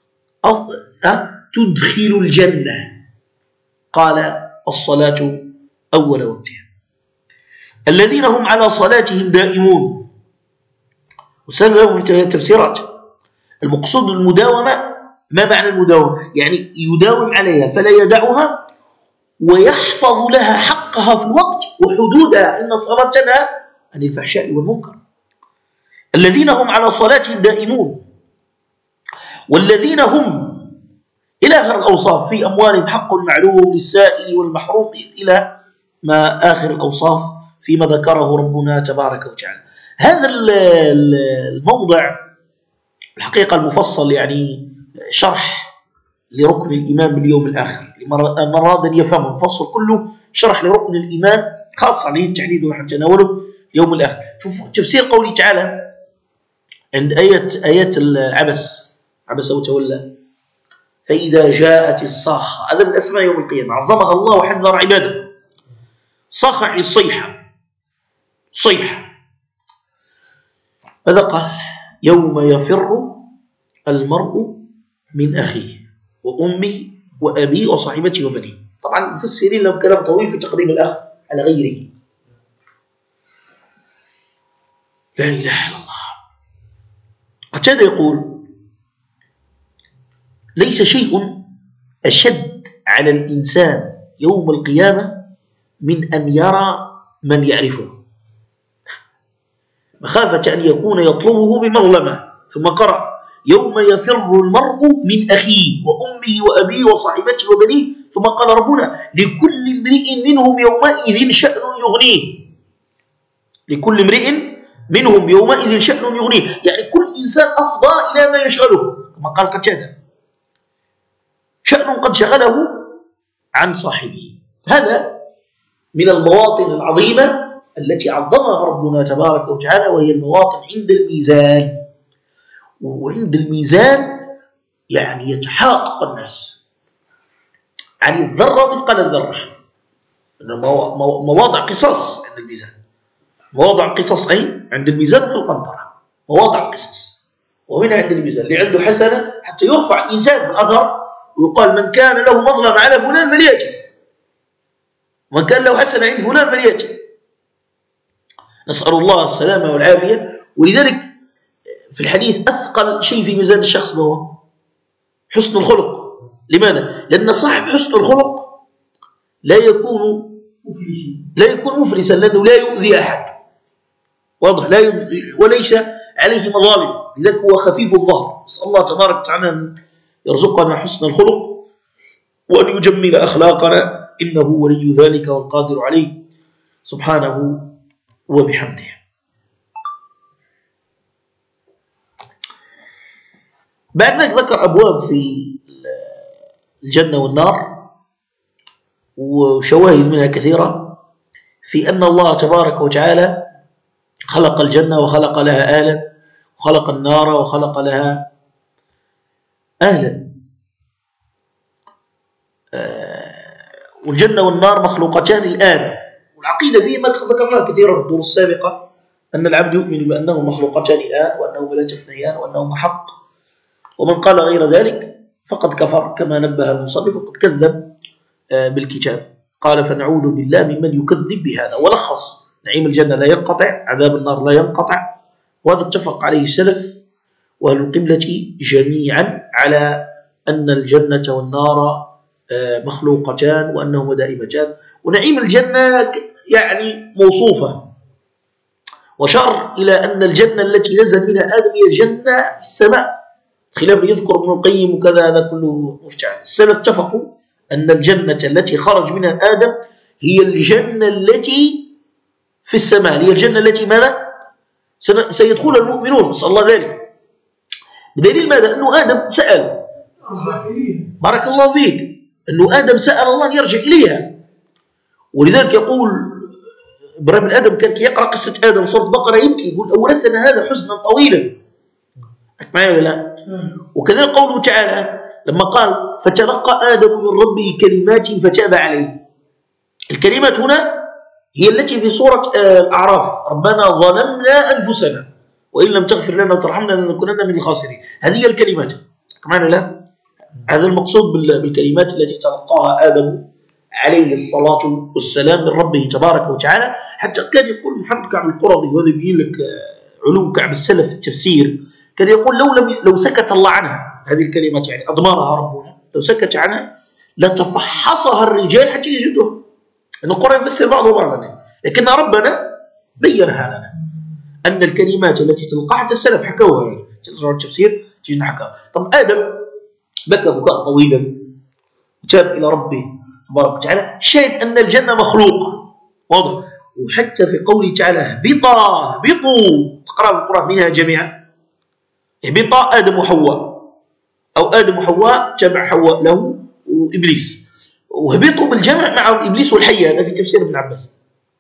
تدخل الجنة، قال الصلاة أول وقتها. الذين هم على صلاتهم دائمون، وسلم تفسيرات. المقصود المداومة. ما معنى المداومة؟ يعني يداوم عليها فلا يدعها، ويحفظ لها حقها في الوقت وحدودها، إن الصلاة تنهى عن الفحشاء والمنكر. الذين هم على صلاتهم دائمون، والذين هم إلى آخر الأوصاف، في أموالهم حق معلوم للسائل والمحروم، إلى ما آخر الأوصاف فيما ذكره ربنا تبارك وتعالى. هذا الموضع الحقيقة المفصل يعني شرح لركن الإيمان باليوم الآخر، لمن أراد أن يفهم المفصل كله شرح لركن الإيمان خاص عليه التحديد ونحن نتناوله اليوم الآخر. شوف تفسير قوله تعالى عند آية عبس وتولى، فإذا جاءت الصاخة، هذا من أسماء يوم القيامة، عظمها الله وحذر عباده. صاخة يعني صيحة. ماذا قال؟ يوم يفر المرء من أخيه وأمه وأبيه وصاحبته وبنيه. طبعا المفسرين لهم كلام طويل في تقديم الأخ على غيره. لا إله إلا الله. قتادة يقول ليس شيء أشد على الإنسان يوم القيامة من أن يرى من يعرفه، مخافة أن يكون يطلبه بمظلمة. ثم قرأ يوم يفر المرء من أخيه وأمه وأبيه وصاحبته وبنيه، ثم قال ربنا لكل امرئ منهم يومئذ شأن يغنيه. لكل امرئ منهم يومئذ شأن يغنيه، يعني كل إنسان أفضى إلى ما يشغله، كما قال قتادة شأن قد شغله عن صاحبه. هذا من المواطن العظيمة التي عظمها ربنا تبارك وتعالى، وهي المواطن عند الميزان. وعند الميزان يعني يتحقق الناس عن الذرة مثقال الذرة. مواضع قصاص عند الميزان، مواضع قصص أي عند الميزان في القنطرة، مواضع قصص. ومنها عند الميزان اللي عنده حسنة حتى يرفع إنسان في الأثر ويقال من كان له مظلم على فلان فليأتي، ومن كان له حسنة عند فلان فليأتي. نسأل الله السلامة والعافية. ولذلك في الحديث أثقل شيء في ميزان الشخص هو حسن الخلق. لماذا؟ لأن صاحب حسن الخلق لا يكون مفلسا، لأنه لا يؤذي أحد، واضح، وليس عليه مظالم، لذلك هو خفيف الظهر. نسأل الله تبارك وتعالى أن يرزقنا حسن الخلق وأن يجمل أخلاقنا، إنه ولي ذلك والقادر عليه سبحانه وبحمده. بعد ذلك ذكر أبواب في الجنة والنار وشواهد منها كثيرة في أن الله تبارك وتعالى خلق الجنة وخلق لها أهلا، وخلق النار وخلق لها أهلا. والجنة والنار مخلوقتان الآن، والعقيدة فيه ما ذكرناها كثيرا في الدور السابقة، أن العبد يؤمن بأنه مخلوقتان الآن، وأنه لا تفنيان، وأنهما حق. ومن قال غير ذلك فقد كفر، كما نبه المصنف، وقد كذب بالكتاب. قال فنعوذ بالله ممن يكذب بهذا، ولخص نعيم الجنة لا ينقطع، عذاب النار لا ينقطع، وهذا اتفق عليه السلف وأهل القبلة جميعا على أن الجنة والنار مخلوقتان وأنهما دائمتان. ونعيم الجنة يعني موصوفة، وشر إلى أن الجنة التي نزل منها آدم هي الجنة في السماء، خلاف يذكر ابن القيم وكذا، هذا كله مفتعل. السلف اتفقوا أن الجنة التي خرج منها آدم هي الجنة التي في السماء، هي الجنة التي ماذا؟ سيدخلها المؤمنون، نسأل الله ذلك. بدليل ماذا؟ أنه آدم سأل، بارك الله فيك، أنه آدم سأل الله أن يرجع إليها. ولذلك يقول إبراهيم بن آدم كان يقرأ قصة آدم سورة البقرة يبكي، يقول أورثنا هذا حزنا طويلا. معي ولا لا؟ وكذلك قوله تعالى لما قال فتلقى آدم من ربه كلمات فتاب عليه. الكلمات هنا هي التي في سورة الأعراف، ربنا ظلمنا أنفسنا وإن لم تغفر لنا وترحمنا لنكونن من الخاسرين. هذه هي الكلمات، معنا لا؟ هذا المقصود بالكلمات التي تلقاها آدم عليه الصلاة والسلام من ربه تبارك وتعالى. حتى كان يقول محمد كعب القرظي، وهذا يبين لك علوم كعب السلف في التفسير، كان يقول لو سكت الله عنها هذه الكلمات، يعني أضمارها ربنا، لو سكت عنها لتفحصها الرجال حتى يجدوها. أن القرآن يفسر بعضه بعضا، لكن ربنا بينها لنا أن الكلمات التي تلقى حتى السلف حكوها، يعني ترجع التفسير تجدنا حكاها. طب آدم بكى بكاء طويلا وتاب إلى ربه تبارك وتعالى. شاهد أن الجنة مخلوقة، واضح. وحتى في قوله تعالى اهبطوا، تقرأ القرآن منها جميعا، اهبطا آدم وحواء، أو آدم وحواء تبع حواء له وإبليس، وهبطوا بالجمع مع إبليس والحية. هذا في تفسير ابن عباس.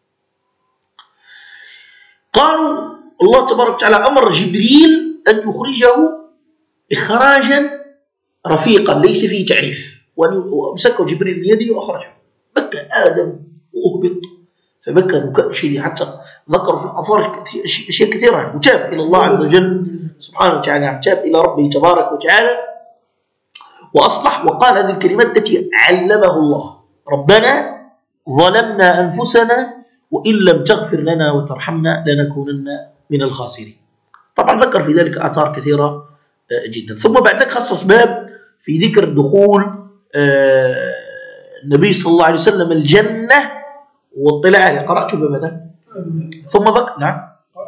قالوا الله تبارك وتعالى أمر جبريل أن يخرجه إخراجا رفيقا ليس فيه تعريف، وأمسكه جبريل بيده وأخرجه. بكى آدم وأهبط، فبكى بكاء شديد حتى ذكر في الآثار أشياء كثيرة، وتاب إلى الله عز وجل سبحانه وتعالى، تاب إلى ربه تبارك وتعالى وأصلح، وقال هذه الكلمات التي علمه الله: ربنا ظلمنا أنفسنا وإن لم تغفر لنا وترحمنا لنكونن من الخاسرين. طبعا ذكر في ذلك آثار كثيرة جدا. ثم بعد ذلك خصص باب في ذكر دخول النبي صلى الله عليه وسلم الجنة واطلاع عليه. قرأت بماذا؟ ثم ذكر نعم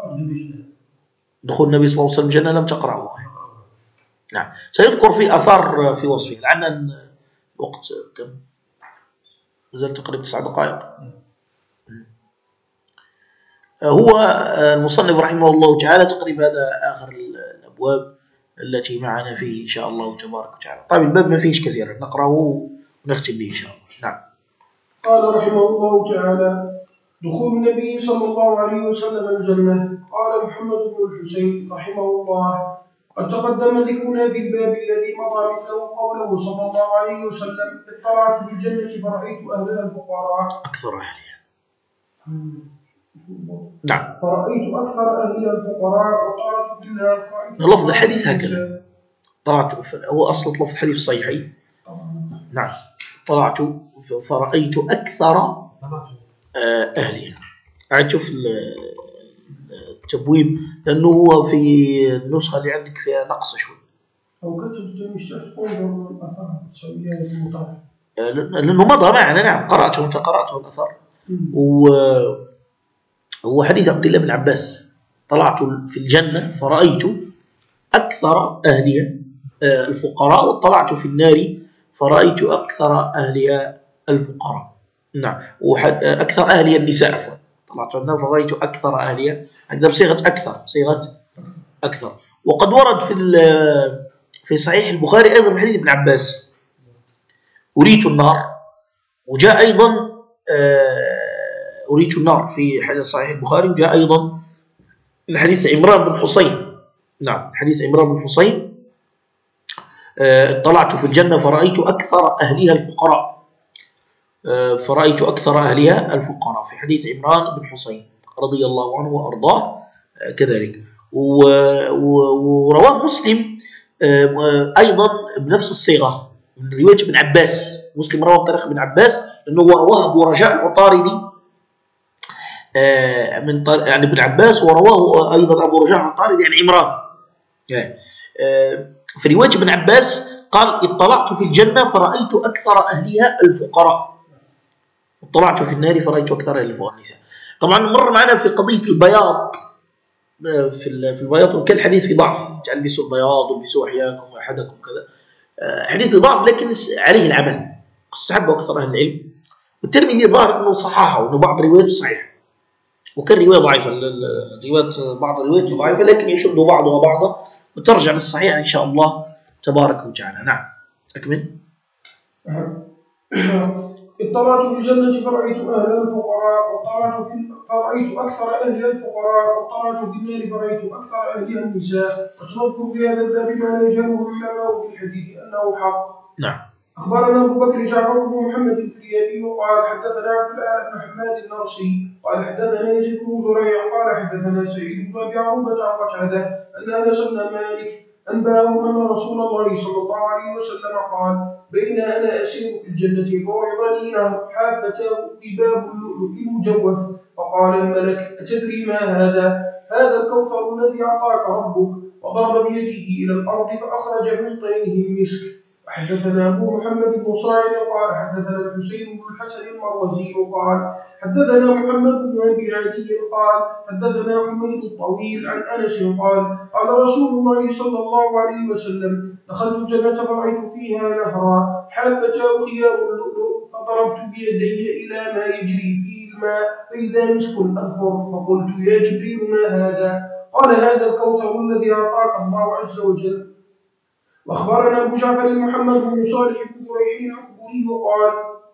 دخول النبي صلى الله عليه وسلم الجنة لم تقرأه. نعم سيذكر في آثار في وصفه. لعنا الوقت كم؟ نزل تقريبا 9 دقائق. هو المصنف رحمه الله تعالى تقريبا هذا آخر الأبواب التي معنا فيه إن شاء الله تبارك وتعالى. طيب الباب ما فيش كثيرا، نقرأه ونختم به إن شاء الله. نعم. قال رحمه الله تعالى: دخول النبي صلى الله عليه وسلم الجنة. قال محمد بن الحسين رحمه الله: قد تقدم ذكرنا في الباب الذي مضى مثله قوله صلى الله عليه وسلم: اطلعت في الجنة فرأيت أهلها الفقراء أكثر أهلها. نعم. فرأيت أكثر أهلها الفقراء وطلعت في النار فرأيت. لفظ الحديث هكذا، طلعت هو أصل لفظ الحديث صحيحي. نعم طلعت فرأيت أكثر أهلها. عاد شوف التبويب، لأنه هو في النسخة اللي عندك فيها نقص شوي. أو كتب جميع الشخص انظر الأثر السعودية المطالع. لأنه مضى معنا. نعم قرأته وأنت قرأته الأثر. وهو حديث عبد الله بن عباس: طلعت في الجنة فرأيت أكثر أهلها الفقراء، وطلعت في النار فرأيت أكثر أهلها الفقراء. نعم أكثر أهلها النساء. طلعت في النار فرأيت أكثر أهلها، هذا بصيغة أكثر، صيغة أكثر. وقد ورد في صحيح البخاري أيضا من حديث ابن عباس: أريت النار. وجاء أيضا أريت النار في حديث صحيح البخاري، وجاء أيضا من حديث عمران بن حسين. نعم حديث عمران بن حسين: اطلعت في الجنة فرأيت أكثر أهلها الفقراء. فرأيت أكثر أهلها الفقراء في حديث عمران بن حسين رضي الله عنه وأرضاه كذلك. ورواه مسلم أيضا بنفس الصيغة من رواية ابن عباس. مسلم رواه بطريقة ابن عباس، لأنه رواه أبو رجاء العطاردي عن ابن عباس، ورواه أيضا أبو رجاء العطاردي عن عمران. في رواية ابن عباس قال: اطلعت في الجنة فرأيت أكثر أهلها الفقراء، اطلعت في النار فرأيت أكثر أهلها النساء. طبعا مر معنا في قضية البياض في البياض، وكان الحديث في ضعف، البسوا البياض والبسوا أحياكم وأحدكم كذا، حديث ضعف لكن عليه العمل، استحبه أكثر أهل العلم. والترمذي ظاهر أنه صححه وأنه بعض روايته صحيحة، وكان رواية ضعيفة، بعض الروايات ضعيفة لكن يشد بعضها بعضا وترجع للصحيح إن شاء الله تبارك وتعالى. نعم أكمل. اطلعت في الجنة فرأيت أهلها الفقراء، فرأيت أكثر أهلها الفقراء، واطلعت في النار فرأيت أكثر أهلها النساء. وسنذكر في هذا الباب ما لا يجهله العلماء في الحديث أنه حق. نعم. أخبرنا أبو بكر جعفر بن محمد الفريابي قال حدثنا عبد الأعلى بن حماد النرسي قال حدثنا يزيد بن زريع قال حدثنا سعيد بن أبي عروبة عن قتادة أن أنس بن مالك أنبأه أن رسول الله صلى الله عليه وسلم قال بين أنا أسير في الجنة فعرض لي نهر حافته باب اللؤلؤ المجوف، فقال الملك أتدري ما هذا؟ هذا الكوثر الذي أعطاك ربك. وضرب بيده إلى الأرض فأخرج من طينه المسك. حدثنا أبو محمد بن صاعد قال حدثنا الحسين بن الحسن المروزي قال حدثنا محمد بن أبي عدي قال حدثنا حميد الطويل عن أنس قال قال رسول الله صلى الله عليه وسلم دخلت الجنة فرأيت فيها نهرا حافتاه خيام اللؤلؤ، فضربت بيدي إلى ما يجري فيه الماء فإذا مسك أذفر، فقلت يا جبريل ما هذا؟ قال هذا الكوثر الذي أعطاك الله عز وجل. وأخبرنا أبو جعفر محمد بن صالح بن قريح العقبري قال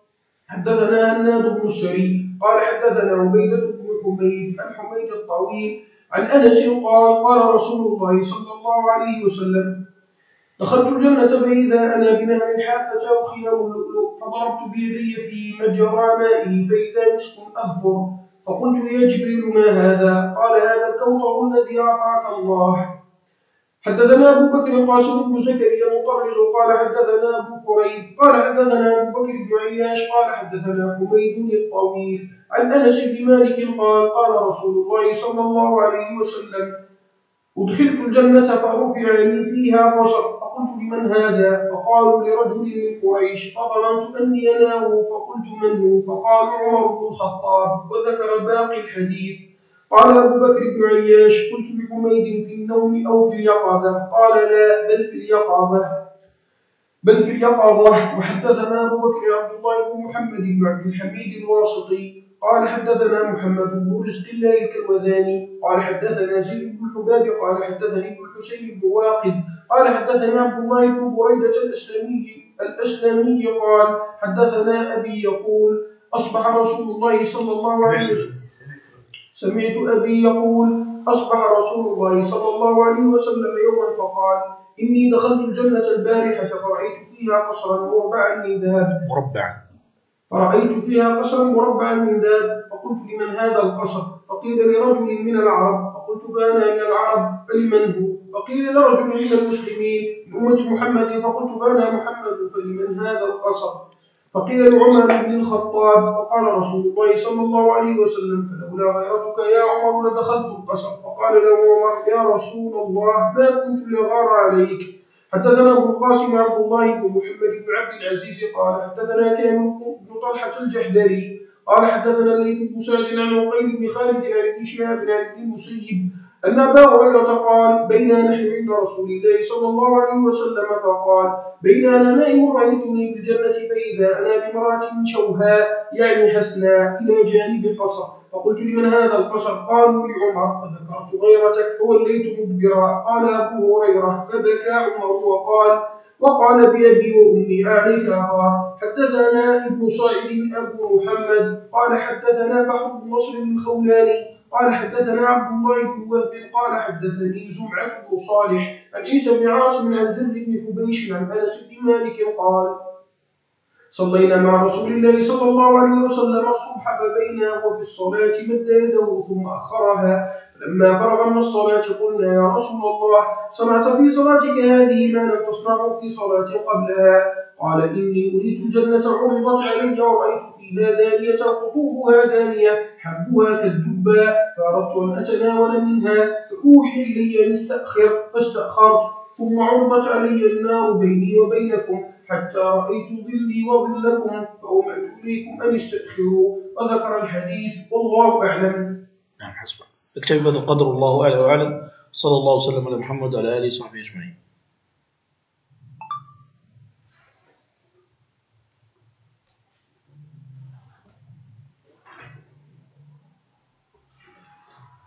حدثنا هناد بن السري قال حدثنا عبيدة بن حميد عن حميد الطويل عن أنس قال قال رسول الله صلى الله عليه وسلم دخلت الجنة فإذا أنا بنهر حافته خيام اللؤلؤ، فضربت بيدي في مجرى مائه فإذا مسك أذفر، فقلت يا جبريل ما هذا؟ قال هذا الكوثر الذي أعطاك الله. حدثنا أبو بكر قاسم بن زكريا المطرز قال حدثنا أبو كريب قال حدثنا أبو بكر بن عياش قال حدثنا حميد الطويل عن أنس بن مالك قال قال رسول الله صلى الله عليه وسلم أدخلت الجنة فرفع لي فيها قصر، فقلت لمن هذا؟ فقالوا لرجل من قريش، فظننت أني أناه فقلت من هو؟ فقال عمر بن الخطاب، وذكر باقي الحديث. قال أبو بكر بن عياش قلت لحميد في النوم أو في اليقظة؟ قال لا بل في اليقظة. وحدثنا أبو بكر عبد الله بن محمد بن عبد الحميد الواسطي قال حدثنا محمد بن رزق الله الكروذاني قال حدثنا زيد بن الحباب قال حدثني ابن الحسين بن واقد قال حدثنا عبد الله بن بريدة الأسلمي قال حدثنا أبي يقول أصبح رسول الله صلى الله عليه وسلم سمعت أبي يقول أصبح رسول الله صلى الله عليه وسلم يوما فقال إني دخلت الجنة البارحة فرأيت فيها قصرا مربعا من ذهب، فقلت لمن هذا القصر؟ فقيل لرجل من العرب، فقلت فأنا من العرب، فلمن هو؟ فقيل لرجل من المسلمين من أمة محمد، فقلت فأنا محمد، فلمن هذا القصر؟ فقيل لعمر بن الخطاب، فقال رسول الله صلى الله عليه وسلم فلولا غيرتك يا عمر لدخلت القصر. فقال له عمر يا رسول الله ما كنت لأغار عليك. حدثنا أبو القاسم عبد الله بن محمد بن عبد العزيز قال حدثنا كامل بن طلحة الجحدري قال حدثنا الليث بن سعد عن عقيل بن خالد عن ابن شهاب عن ابن المسيب أن أبا هريرة قال بينا نحن عند رسول الله صلى الله عليه وسلم فقال بينا أنا نائم رأيتني في الجنة فإذا أنا بامرأة شوهاء يعني حسناء إلى جانب قصر، فقلت لمن هذا القصر؟ قالوا لعمر، فذكرت غيرتك فوليت مدبرا. قال أبو هريرة فبكى عمر وقال بأبي وأمي عليك أخاه. حدثنا ابن صائد أبو محمد قال حدثنا بحر بن نصر الخولاني قال حدثنا عبد الله بن وهب قال حدثني زمعة بن صالح عن عيسى بن عاصم عن زر بن حبيش عن أنس بن مالك قال صلينا مع رسول الله صلى الله عليه وسلم الصبح فبينا وفي الصلاة مد يده ثم أخرها، فلما فرغ من الصلاة قلنا يا رسول الله صنعت في صلاتك هذه ما لم تصنع في صلاة قبلها؟ قال إني أريت الجنة عرضت علي ورأيت فيها دانية قطوفها دانية حبها كالدباء، فأردت أن أتناول منها فأوحي إلي أن استأخر فاستأخرت، ثم عرضت علي النار بيني وبينكم حتى رأيت ظلي وظلكم فأومأت إليكم أن استأخروا. وذكر الحديث والله أعلم. نعم حسبك. اكتفي بهذا القدر، الله أعلى وأعلم. صلى الله وسلم على محمد وعلى آله وصحبه أجمعين.